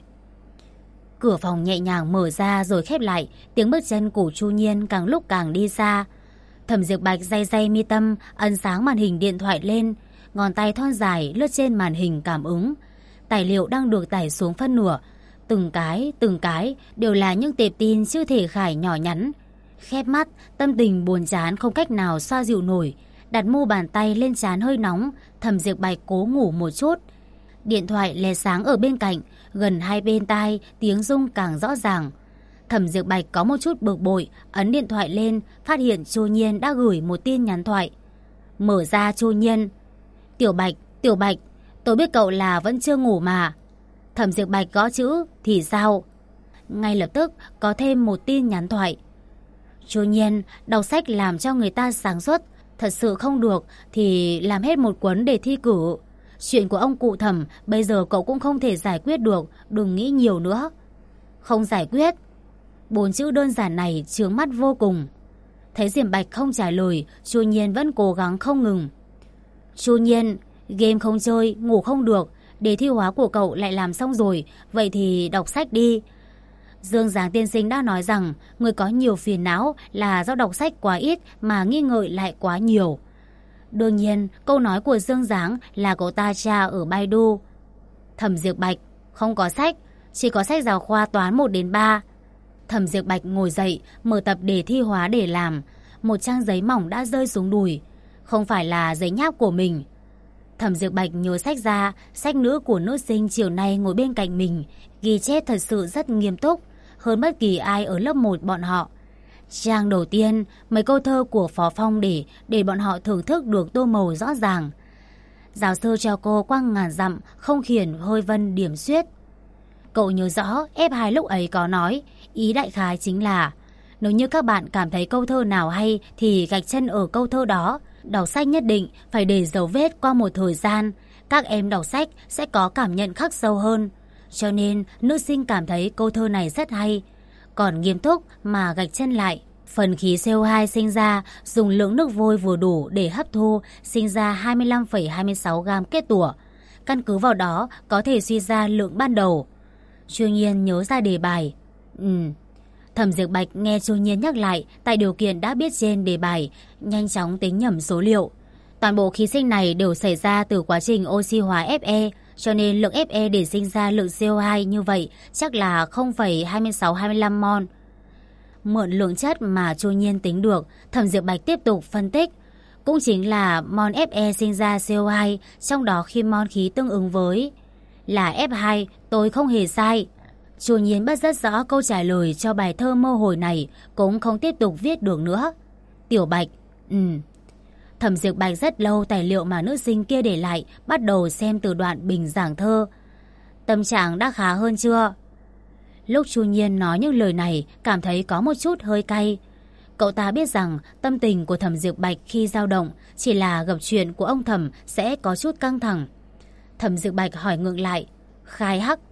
Cửa phòng nhẹ nhàng mở ra rồi khép lại, tiếng bước chân của Chu Nhiên càng lúc càng đi xa. Thẩm Diệp Bạch day day mi tâm, ấn sáng màn hình điện thoại lên, ngón tay thon dài lướt trên màn hình cảm ứng. Tài liệu đang được tải xuống phân nửa, từng cái đều là những tệp tin chữ thể khải nhỏ nhắn. Khép mắt, tâm tình buồn chán không cách nào xoa dịu nổi, đặt mu bàn tay lên trán hơi nóng, Thẩm Diệp Bạch cố ngủ một chút. Điện thoại lè sáng ở bên cạnh, gần hai bên tai, tiếng rung càng rõ ràng. Thẩm Diệp Bạch có một chút bực bội, ấn điện thoại lên, phát hiện Chu Nhiên đã gửi một tin nhắn thoại. Mở ra Chu Nhiên. Tiểu Bạch, tôi biết cậu là vẫn chưa ngủ mà. Thẩm Diệp Bạch gõ chữ, thì sao? Ngay lập tức có thêm một tin nhắn thoại. Chu Nhiên, đọc sách làm cho người ta sáng suốt, thật sự không được thì làm hết một cuốn để thi cử. Chuyện của ông cụ Thẩm bây giờ cậu cũng không thể giải quyết được, đừng nghĩ nhiều nữa. Không giải quyết. 4 chữ đơn giản này chướng mắt vô cùng. Thấy Diệp Bạch không trả lời, Chu Nhiên vẫn cố gắng không ngừng. Chu Nhiên, game không chơi, ngủ không được, đề thi hóa của cậu lại làm xong rồi, vậy thì đọc sách đi. Dương Giáng tiên sinh đã nói rằng người có nhiều phiền não là do đọc sách quá ít mà nghi ngợi lại quá nhiều. Đương nhiên, câu nói của Dương Giáng là cậu ta tra ở Baidu. Thẩm Diệp Bạch, không có sách, chỉ có sách giáo khoa toán 1 đến 3. Thẩm Diệp Bạch ngồi dậy, mở tập đề thi hóa để làm. Một trang giấy mỏng đã rơi xuống đùi. Không phải là giấy nháp của mình. Thẩm Diệp Bạch nhớ sách ra, sách nữ của nữ sinh chiều nay ngồi bên cạnh mình, ghi chép thật sự rất nghiêm túc, hơn bất kỳ ai ở lớp 1 bọn họ. Trang đầu tiên, mấy câu thơ của Phó Phong để bọn họ thưởng thức được tô màu rõ ràng. Giáo sư cho cô quăng ngàn dặm, không khiển hơi vân điểm xuyết. Cậu nhớ rõ F2 lúc ấy có nói, ý đại khái chính là nếu như các bạn cảm thấy câu thơ nào hay thì gạch chân ở câu thơ đó. Đọc sách nhất định phải để dấu vết qua một thời gian. Các em đọc sách sẽ có cảm nhận khắc sâu hơn. Cho nên nữ sinh cảm thấy câu thơ này rất hay. Còn nghiêm túc mà gạch chân lại. Phần khí CO2 sinh ra dùng lượng nước vôi vừa đủ để hấp thu, sinh ra 25,26 gam kết tủa. Căn cứ vào đó có thể suy ra lượng ban đầu. Chu Nhiên nhớ ra đề bài. Thẩm Diệp Bạch nghe Chu Nhiên nhắc lại tại điều kiện đã biết trên đề bài, nhanh chóng tính nhẩm số liệu. Toàn bộ khí sinh này đều xảy ra từ quá trình oxy hóa Fe. cho nên lượng Fe để sinh ra lượng CO2 như vậy chắc là 0,2625 mol. Mượn lượng chất mà Chu Nhiên tính được, Thẩm Diệp Bạch tiếp tục phân tích. Cũng chính là mol Fe sinh ra CO2, trong đó khi mol khí tương ứng với là F2, tôi không hề sai. Chu Nhiên biết rất rõ câu trả lời cho bài thơ mơ hồ này, cũng không tiếp tục viết được nữa. Tiểu Bạch, Thẩm Diệp Bạch rất lâu tài liệu mà nữ sinh kia để lại, bắt đầu xem từ đoạn bình giảng thơ. Tâm trạng đã khá hơn chưa? Lúc Chu Nhiên nói những lời này, cảm thấy có một chút hơi cay. Cậu ta biết rằng tâm tình của Thẩm Diệp Bạch khi dao động chỉ là gặp chuyện của ông Thẩm sẽ có chút căng thẳng. Thẩm Diệp Bạch hỏi ngược lại, khai hắc.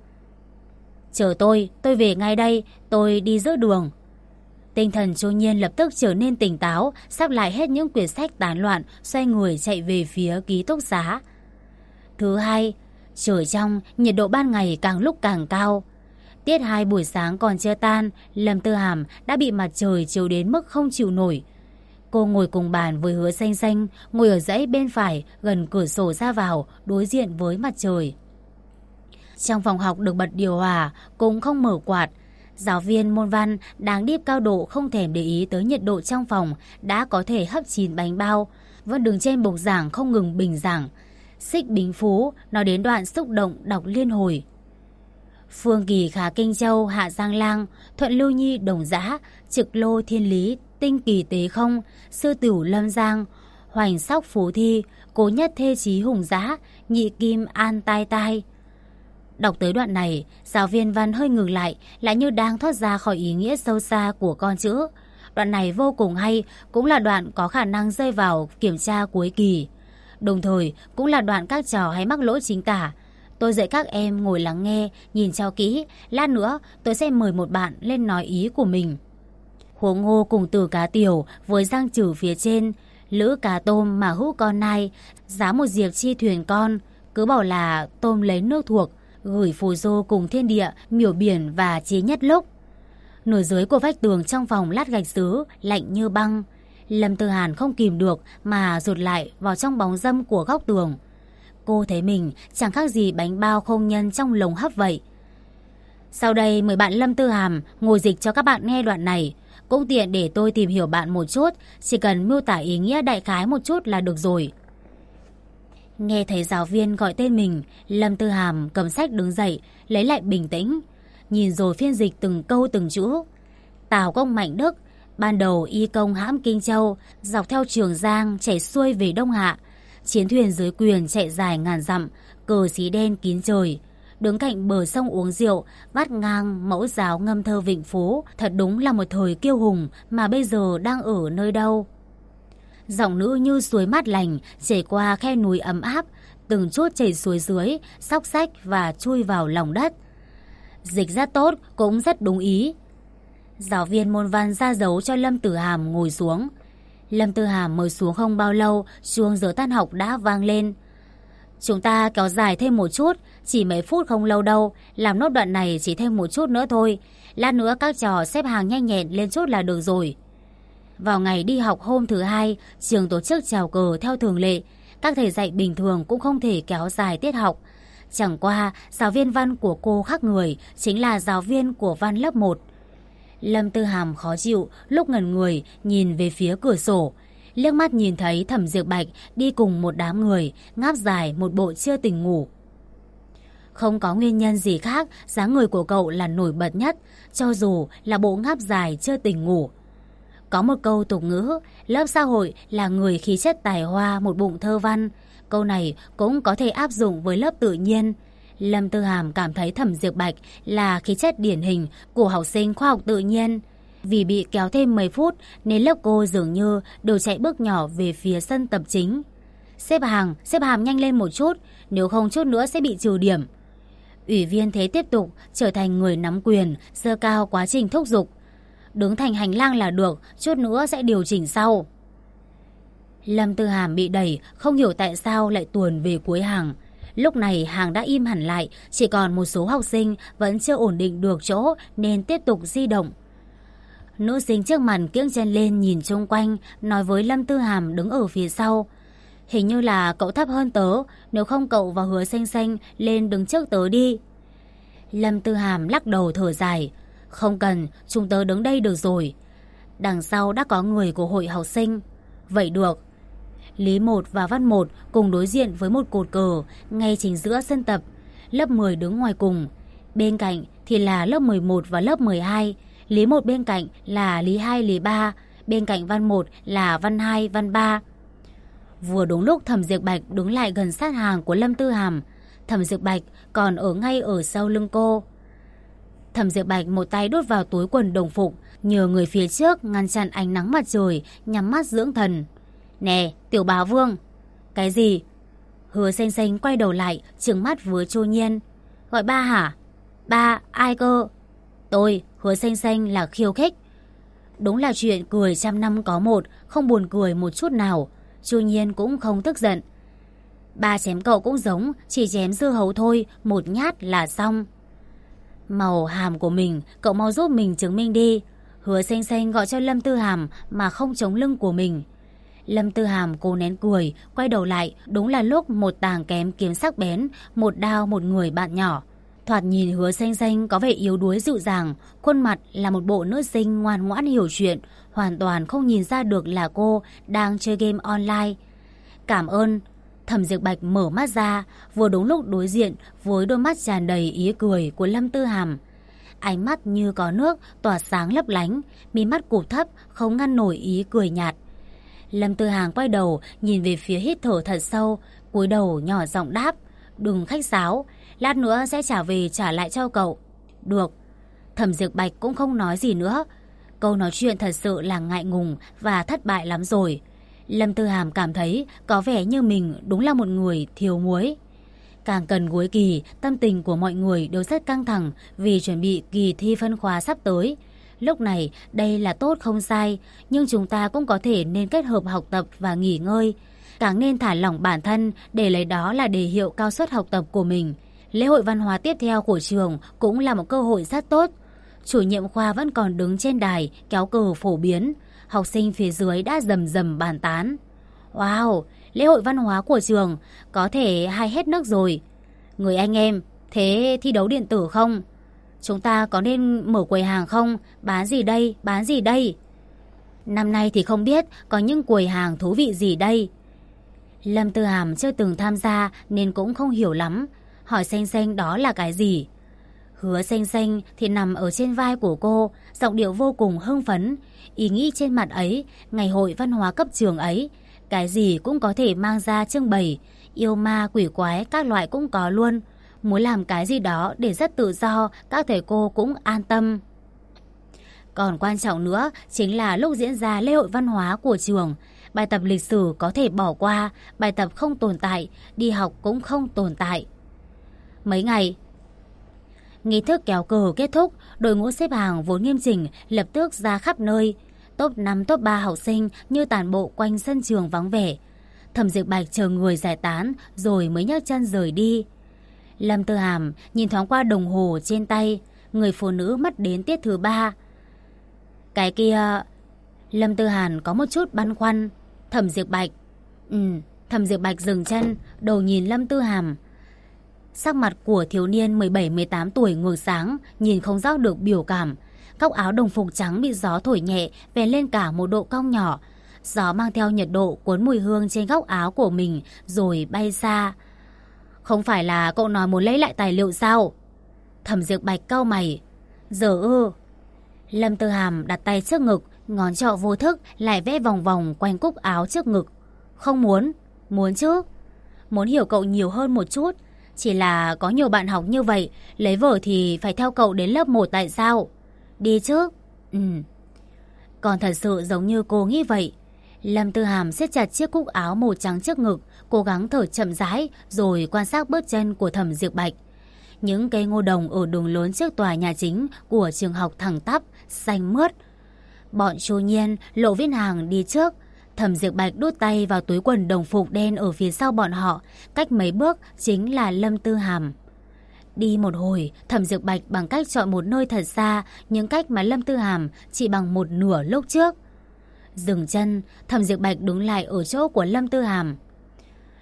Chờ tôi về ngay đây, tôi đi giữa đường. Tinh thần Chu Nhiên lập tức trở nên tỉnh táo, sắp lại hết những quyển sách tán loạn, xoay người chạy về phía ký túc xá. Thứ hai, trời trong, nhiệt độ ban ngày càng lúc càng cao. Tiết 2 buổi sáng còn chưa tan, Lâm Tư Hàm đã bị mặt trời chiếu đến mức không chịu nổi. Cô ngồi cùng bàn với Hứa Xanh Xanh, ngồi ở dãy bên phải, gần cửa sổ ra vào, đối diện với mặt trời. Trong phòng học được bật điều hòa, cũng không mở quạt. Giáo viên môn văn đáng điếp cao độ không thèm để ý tới nhiệt độ trong phòng, đã có thể hấp 9 bánh bao, vẫn đứng trên bục giảng không ngừng bình giảng. Xích Bính Phú nói đến đoạn xúc động đọc liên hồi. Phương Kỳ Khả Kinh Châu Hạ Giang Lang, Thuận Lưu Nhi Đồng Giã, Trực Lô Thiên Lý, Tinh Kỳ Tế Không, Sư Tửu Lâm Giang, Hoành Sóc Phú Thi, Cố Nhất Thê Chí Hùng Giã, Nhị Kim An Tai Tai. Đọc tới đoạn này, giáo viên văn hơi ngừng lại như đang thoát ra khỏi ý nghĩa sâu xa của con chữ. Đoạn này vô cùng hay, cũng là đoạn có khả năng rơi vào kiểm tra cuối kỳ. Đồng thời, cũng là đoạn các trò hay mắc lỗi chính tả. Tôi dạy các em ngồi lắng nghe, nhìn cho kỹ, lát nữa tôi sẽ mời một bạn lên nói ý của mình. Huống hồ cùng từ cá tiểu với răng trừ phía trên, lữ cá tôm mà hữu con nai, giá một diệp chi thuyền con, cứ bảo là tôm lấy nước thuộc, gửi phù du cùng thiên địa, miểu biển và chí nhất lúc. Nửa dưới của vách tường trong phòng lát gạch sứ, lạnh như băng. Lâm Tư Hàn không kìm được mà rụt lại vào trong bóng râm của góc tường. Cô thấy mình chẳng khác gì bánh bao không nhân trong lồng hấp vậy. Sau đây mời bạn Lâm Tư Hàm ngồi dịch cho các bạn nghe đoạn này. Cũng tiện để tôi tìm hiểu bạn một chút, chỉ cần miêu tả ý nghĩa đại khái một chút là được rồi. Nghe thấy giáo viên gọi tên mình, Lâm Tư Hàm cầm sách đứng dậy, lấy lại bình tĩnh, nhìn rồi phiên dịch từng câu từng chữ. Tào Công Mạnh Đức, ban đầu y công hãm Kinh Châu, dọc theo Trường Giang chảy xuôi về Đông Hạ. Chiến thuyền dưới quyền chạy dài ngàn dặm, cờ xí đen kín trời. Đứng cạnh bờ sông uống rượu, vắt ngang mẫu giáo ngâm thơ Vịnh Phú. Thật đúng là một thời kiêu hùng mà bây giờ đang ở nơi đâu. Giọng nữ như suối mát lành chảy qua khe núi ấm áp, từng chút chảy xuống dưới, xóc xách và chui vào lòng đất. Dịch rất tốt, cũng rất đúng ý. Giáo viên môn văn ra dấu cho Lâm Tử Hàm ngồi xuống. Lâm Tư Hàm mới xuống không bao lâu, chuông giờ tan học đã vang lên. Chúng ta kéo dài thêm một chút, chỉ mấy phút không lâu đâu, làm nốt đoạn này chỉ thêm một chút nữa thôi. Lát nữa các trò xếp hàng nhanh nhẹn lên chút là được rồi. Vào ngày đi học hôm thứ hai, trường tổ chức chào cờ theo thường lệ. Các thầy dạy bình thường cũng không thể kéo dài tiết học. Chẳng qua, giáo viên văn của cô khác người, chính là giáo viên của văn lớp 1. Lâm Tư Hàm khó chịu, lúc ngẩn người, nhìn về phía cửa sổ. Liếc mắt nhìn thấy Thẩm Diệp Bạch đi cùng một đám người, ngáp dài một bộ chưa tỉnh ngủ. Không có nguyên nhân gì khác, dáng người của cậu là nổi bật nhất, cho dù là bộ ngáp dài chưa tỉnh ngủ. Có một câu tục ngữ, lớp xã hội là người khí chất tài hoa một bụng thơ văn. Câu này cũng có thể áp dụng với lớp tự nhiên. Lâm Tư Hàm cảm thấy Thẩm Diệp Bạch là khí chất điển hình của học sinh khoa học tự nhiên. Vì bị kéo thêm 10 phút nên lớp cô dường như đều chạy bước nhỏ về phía sân tập chính. Xếp hàng nhanh lên một chút, nếu không chút nữa sẽ bị trừ điểm. Ủy viên thế tiếp tục trở thành người nắm quyền, giơ cao quá trình thúc giục. Đứng thành hành lang là được, chút nữa sẽ điều chỉnh sau. Lâm Tư Hàm bị đẩy, không hiểu tại sao lại tuồn về cuối hàng. Lúc này hàng đã im hẳn lại, chỉ còn một số học sinh vẫn chưa ổn định được chỗ nên tiếp tục di động. Nữ sinh trước mặt kiễng chân lên nhìn chung quanh, nói với Lâm Tư Hàm đứng ở phía sau. Hình như là cậu thấp hơn tớ, nếu không cậu và Hứa Xanh Xanh lên đứng trước tớ đi. Lâm Tư Hàm lắc đầu thở dài. Không cần, chúng tớ đứng đây được rồi. Đằng sau đã có người của hội học sinh. Vậy được. Lý Một và Văn Một cùng đối diện với một cột cờ ngay chính giữa sân tập. Lớp 10 đứng ngoài cùng. Bên cạnh thì là lớp 11 và lớp 12. Lý Một bên cạnh là Lý 2, Lý 3. Bên cạnh Văn Một là Văn 2, Văn 3. Vừa đúng lúc Thẩm Diệp Bạch đứng lại gần sát hàng của Lâm Tư Hàm. Thẩm Diệp Bạch còn ở ngay ở sau lưng cô. Thẩm Diệp Bạch một tay đút vào túi quần đồng phục, nhờ người phía trước ngăn chặn ánh nắng mặt trời, nhắm mắt dưỡng thần. Nè, Tiểu Bá Vương. Cái gì? Hứa Xanh Xanh quay đầu lại, trừng mắt với Chu Nhiên. Gọi ba hả? Ba, ai cơ? Tôi, Hứa Xanh Xanh là khiêu khích. Đúng là chuyện cười trăm năm có một, không buồn cười một chút nào. Chu Nhiên cũng không tức giận. Ba chém cậu cũng giống, chỉ chém dưa hấu thôi, một nhát là xong. Màu hàm của mình, cậu mau giúp mình chứng minh đi. Hứa Xanh Xanh gọi cho Lâm Tư Hàm mà không chống lưng của mình. Lâm Tư Hàm cố nén cười, quay đầu lại, đúng là lúc một tàng kém kiếm sắc bén, một đao một người bạn nhỏ. Thoạt nhìn Hứa Xanh Xanh có vẻ yếu đuối dịu dàng, khuôn mặt là một bộ nữ sinh ngoan ngoãn hiểu chuyện, hoàn toàn không nhìn ra được là cô đang chơi game online. Cảm ơn. Thẩm Diệp Bạch mở mắt ra, vừa đúng lúc đối diện với đôi mắt tràn đầy ý cười của Lâm Tư Hàm. Ánh mắt như có nước, tỏa sáng lấp lánh, mí mắt cụp thấp, không ngăn nổi ý cười nhạt. Lâm Tư Hàm quay đầu, nhìn về phía hít thở thật sâu, cúi đầu nhỏ giọng đáp. Đừng khách sáo, lát nữa sẽ trả về trả lại cho cậu. Được. Thẩm Diệp Bạch cũng không nói gì nữa. Câu nói chuyện thật sự là ngại ngùng và thất bại lắm rồi. Lâm Tư Hàm cảm thấy có vẻ như mình đúng là một người thiếu muối. Càng cần cuối kỳ, tâm tình của mọi người đều rất căng thẳng vì chuẩn bị kỳ thi phân khóa sắp tới. Lúc này đây là tốt không sai, nhưng chúng ta cũng có thể nên kết hợp học tập và nghỉ ngơi. Càng nên thả lỏng bản thân để lấy đó là đề hiệu cao suất học tập của mình. Lễ hội văn hóa tiếp theo của trường cũng là một cơ hội rất tốt. Chủ nhiệm khoa vẫn còn đứng trên đài kéo cờ phổ biến. Học sinh phía dưới đã rầm rầm bàn tán. Wow, lễ hội văn hóa của trường có thể hay hết nước rồi. Người anh em, thế thi đấu điện tử không? Chúng ta có nên mở quầy hàng không? Bán gì đây? Bán gì đây? Năm nay thì không biết có những quầy hàng thú vị gì đây. Lâm Tư Hàm chưa từng tham gia nên cũng không hiểu lắm. Hỏi Xanh Xanh đó là cái gì? Hứa Xanh Xanh thì nằm ở trên vai của cô, giọng điệu vô cùng hưng phấn. Ý nghĩ trên mặt ấy, ngày hội văn hóa cấp trường ấy, cái gì cũng có thể mang ra trưng bày. Yêu ma quỷ quái các loại cũng có luôn. Muốn làm cái gì đó để rất tự do, các thầy cô cũng an tâm. Còn quan trọng nữa chính là lúc diễn ra lễ hội văn hóa của trường, bài tập lịch sử có thể bỏ qua, bài tập không tồn tại, đi học cũng không tồn tại. Mấy ngày nghi thức kéo cờ kết thúc, đội ngũ xếp hàng vốn nghiêm chỉnh lập tức ra khắp nơi. Top 5, top 3 học sinh như tản bộ quanh sân trường vắng vẻ. Thẩm Diệp Bạch chờ người giải tán rồi mới nhấc chân rời đi. Lâm Tư Hàm nhìn thoáng qua đồng hồ trên tay, người phụ nữ mất đến tiết thứ 3. Cái kia... Lâm Tư Hàn có một chút băn khoăn. Thẩm Diệp Bạch. Thẩm Diệp Bạch dừng chân, đầu nhìn Lâm Tư Hàm. Sắc mặt của thiếu niên 17-18 tuổi ngược sáng, nhìn không rõ được biểu cảm. Góc áo đồng phục trắng bị gió thổi nhẹ, vén lên cả một độ cong nhỏ. Gió mang theo nhiệt độ cuốn mùi hương trên góc áo của mình rồi bay xa. Không phải là cậu nói muốn lấy lại tài liệu sao? Thẩm Diệp Bạch cau mày. Giờ ư? Lâm Tư Hàm đặt tay trước ngực, ngón trỏ vô thức lại vẽ vòng vòng quanh cúc áo trước ngực. Không muốn. Muốn chứ. Muốn hiểu cậu nhiều hơn một chút. Chỉ là có nhiều bạn học như vậy, lấy vở thì phải theo cậu đến lớp 1 tại sao? Đi chứ. Còn thật sự giống như cô nghĩ vậy. Lâm Tư Hàm siết chặt chiếc cúc áo màu trắng trước ngực, cố gắng thở chậm rãi rồi quan sát bước chân của Thẩm Diệp Bạch. Những cây ngô đồng ở đường lớn trước tòa nhà chính của trường học thẳng tắp, xanh mướt. Bọn Chu Nhiên, Lộ Viễn Hàng đi trước. Thẩm Diệp Bạch đút tay vào túi quần đồng phục đen ở phía sau bọn họ, cách mấy bước chính là Lâm Tư Hàm. Đi một hồi, Thẩm Diệp Bạch bằng cách chọn một nơi thật xa, những cách mà Lâm Tư Hàm chỉ bằng một nửa lúc trước. Dừng chân, Thẩm Diệp Bạch đứng lại ở chỗ của Lâm Tư Hàm.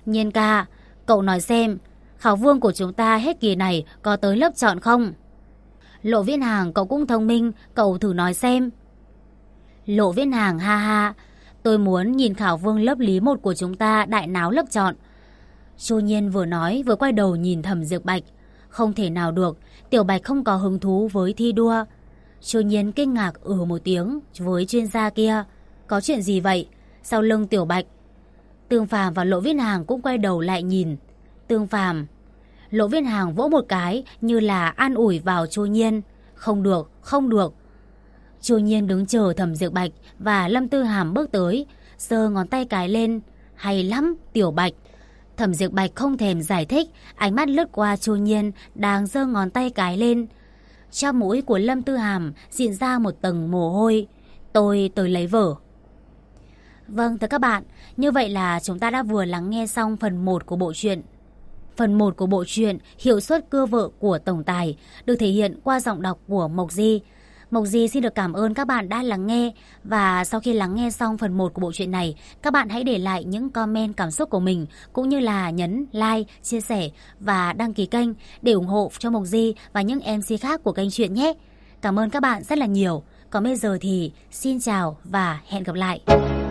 Nhiên ca, cậu nói xem, khảo vương của chúng ta hết kỳ này có tới lớp chọn không? Lộ Viễn Hàng, cậu cũng thông minh, cậu thử nói xem. Lộ Viễn Hàng ha ha, tôi muốn nhìn khảo vương lớp lý 1 của chúng ta đại náo lớp chọn. Chu Nhiên vừa nói vừa quay đầu nhìn Thẩm Dược Bạch. Không thể nào được, Tiểu Bạch không có hứng thú với thi đua. Chu Nhiên kinh ngạc một tiếng với chuyên gia kia. Có chuyện gì vậy? Sau lưng Tiểu Bạch, Tương Phàm và Lộ Viễn Hàng cũng quay đầu lại nhìn. Tương Phàm, Lộ Viễn Hàng vỗ một cái như là an ủi vào Chu Nhiên. Không được, không được. Chu Nhiên đứng chờ Thẩm Dược Bạch và Lâm Tư Hàm bước tới, giơ ngón tay cái lên. Hay lắm, Tiểu Bạch. Thẩm Dược Bạch không thèm giải thích, ánh mắt lướt qua Chu Nhiên đang giơ ngón tay cái lên. Trong mũi của Lâm Tư Hàm diễn ra một tầng mồ hôi. Tôi tới lấy vở. Vâng, thưa các bạn, như vậy là chúng ta đã vừa lắng nghe xong phần 1 của bộ truyện. Phần 1 của bộ truyện Hiệu suất cưa vợ của tổng tài được thể hiện qua giọng đọc của Mộc Di. Mộc Di xin được cảm ơn các bạn đã lắng nghe. Và sau khi lắng nghe xong phần 1 của bộ truyện này, các bạn hãy để lại những comment cảm xúc của mình, cũng như là nhấn like, chia sẻ và đăng ký kênh để ủng hộ cho Mộc Di và những MC khác của kênh truyện nhé. Cảm ơn các bạn rất là nhiều. Còn bây giờ thì xin chào và hẹn gặp lại.